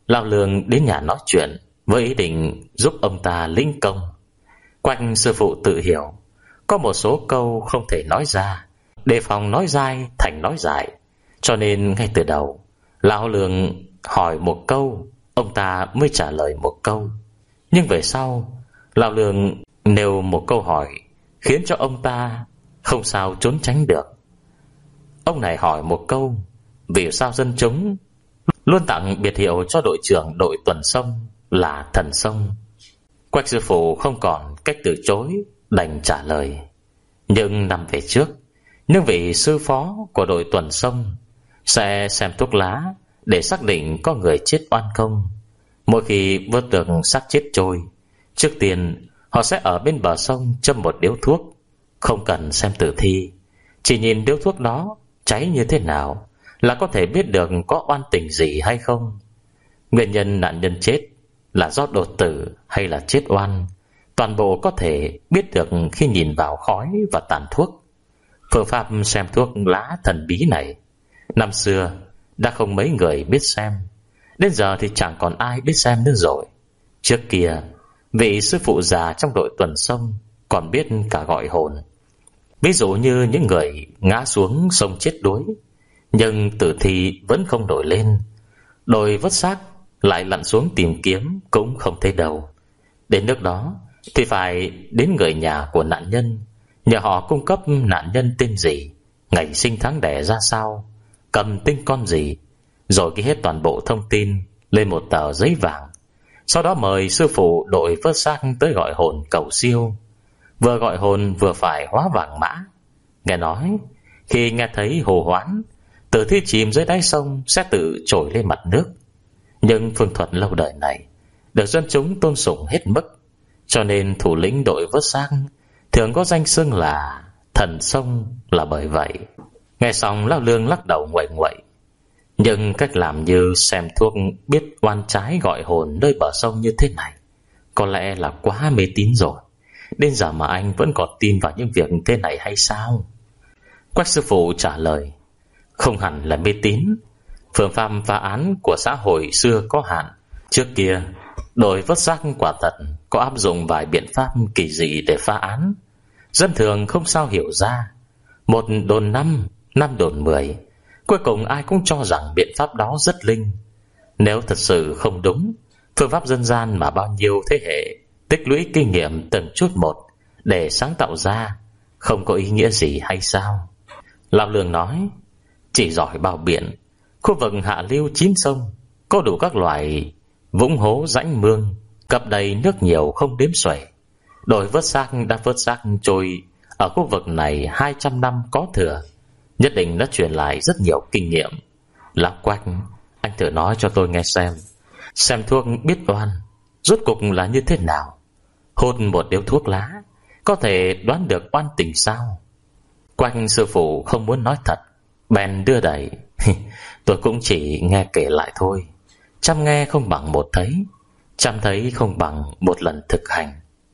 Lão Lương đến nhà nói chuyện với ý định giúp ông ta lĩnh công. Quách sư phụ tự hiểu có một số câu không thể nói ra, đề phòng nói dai thành nói dại, cho nên ngay từ đầu Lão Lương hỏi một câu, ông ta mới trả lời một câu. Nhưng về sau Lão Lương nêu một câu hỏi khiến cho ông ta không sao trốn tránh được. Ông này hỏi một câu: vì sao dân chúng luôn tặng biệt hiệu cho đội trưởng đội tuần sông là thần sông? Quách sư phụ không còn cách từ chối, đành trả lời: nhưng năm về trước, những vị sư phó của đội tuần sông sẽ xem thuốc lá để xác định có người chết oan không. Mỗi khi vớt được xác chết trôi, trước tiên họ sẽ ở bên bờ sông châm một điếu thuốc, không cần xem tử thi, chỉ nhìn điếu thuốc đó cháy như thế nào là có thể biết được có oan tình gì hay không. Nguyên nhân nạn nhân chết là do đột tử hay là chết oan, toàn bộ có thể biết được khi nhìn vào khói và tàn thuốc. Phương pháp xem thuốc lá thần bí này năm xưa đã không mấy người biết xem, đến giờ thì chẳng còn ai biết xem nữa rồi. Trước kia, vị sư phụ già trong đội tuần sông còn biết cả gọi hồn. Ví dụ như những người ngã xuống sông chết đuối, nhưng tử thi vẫn không nổi lên, đội vớt xác lại lặn xuống tìm kiếm cũng không thấy đâu. Đến nước đó thì phải đến người nhà của nạn nhân, nhờ họ cung cấp nạn nhân tên gì, ngày sinh tháng đẻ ra sao, cầm tinh con gì, rồi ghi hết toàn bộ thông tin lên một tờ giấy vàng. Sau đó mời sư phụ đội vớt xác tới gọi hồn cầu siêu. Vừa gọi hồn vừa phải hóa vàng mã. Nghe nói khi nghe thấy hô hoán, tử thi chìm dưới đáy sông sẽ tự trồi lên mặt nước. Nhưng phương thuật lâu đời này được dân chúng tôn sùng hết mức, cho nên thủ lĩnh đội vớt xác thường có danh xưng là thần sông là bởi vậy. Nghe xong Lão Lương lắc đầu nguậy nguậy. Nhưng cách làm như xem thuốc biết oan trái gọi hồn nơi bờ sông như thế này có lẽ là quá mê tín rồi. Đến giờ mà anh vẫn còn tin vào những việc thế này hay sao? Quách sư phụ trả lời: không hẳn là mê tín. Phương pháp phá án của xã hội xưa có hạn. Trước kia đội vớt xác quả thật có áp dụng vài biện pháp kỳ dị để phá án. Dân thường không sao hiểu ra. Một đồn năm, năm đồn mười, cuối cùng ai cũng cho rằng biện pháp đó rất linh. Nếu thật sự không đúng, phương pháp dân gian mà bao nhiêu thế hệ tích lũy kinh nghiệm từng chút một để sáng tạo ra, không có ý nghĩa gì hay sao? Lão Lương nói: chỉ giỏi bao biển, khu vực hạ lưu chín sông có đủ các loại vũng hố rãnh mương, cập đầy nước nhiều không đếm xuể. Đội vớt xác đã vớt xác trôi ở khu vực này hai trăm năm có thừa, nhất định đã truyền lại rất nhiều kinh nghiệm. Lão Quách, anh thử nói cho tôi nghe xem, xem thuốc biết oan rốt cục là như thế nào? Hút một điếu thuốc lá có thể đoán được oan tình sao? Quách sư phụ không muốn nói thật, bèn đưa đẩy: tôi cũng chỉ nghe kể lại thôi, trăm nghe không bằng một thấy, trăm thấy không bằng một lần thực hành.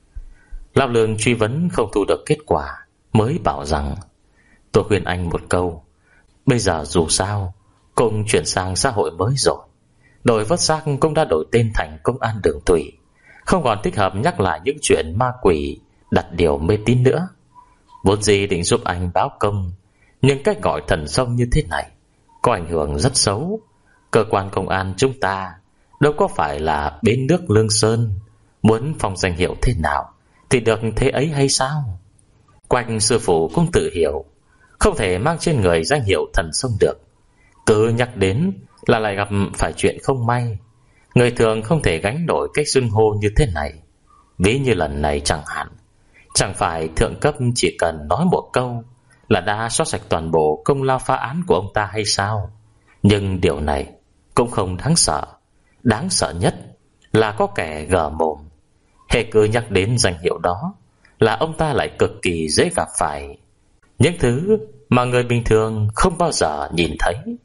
Lão Lương truy vấn không thu được kết quả, mới bảo rằng: tôi khuyên anh một câu, bây giờ dù sao cũng chuyển sang xã hội mới rồi, đội vớt xác cũng đã đổi tên thành công an đường thủy, không còn thích hợp nhắc lại những chuyện ma quỷ đặt điều mê tín nữa. Vốn dĩ định giúp anh báo công, nhưng cách gọi thần sông như thế này có ảnh hưởng rất xấu. Cơ quan công an chúng ta đâu có phải là bến nước Lương Sơn, muốn phong danh hiệu thế nào thì được thế ấy hay sao? Quách sư phụ cũng tự hiểu không thể mang trên người danh hiệu thần sông được, cứ nhắc đến là lại gặp phải chuyện không may. Người thường không thể gánh nổi cách xưng hô như thế này. Ví như lần này chẳng hạn, chẳng phải thượng cấp chỉ cần nói một câu là đã xóa sạch toàn bộ công lao phá án của ông ta hay sao? Nhưng điều này cũng không đáng sợ. Đáng sợ nhất là có kẻ gở mồm, hễ cứ nhắc đến danh hiệu đó là ông ta lại cực kỳ dễ gặp phải những thứ mà người bình thường không bao giờ nhìn thấy.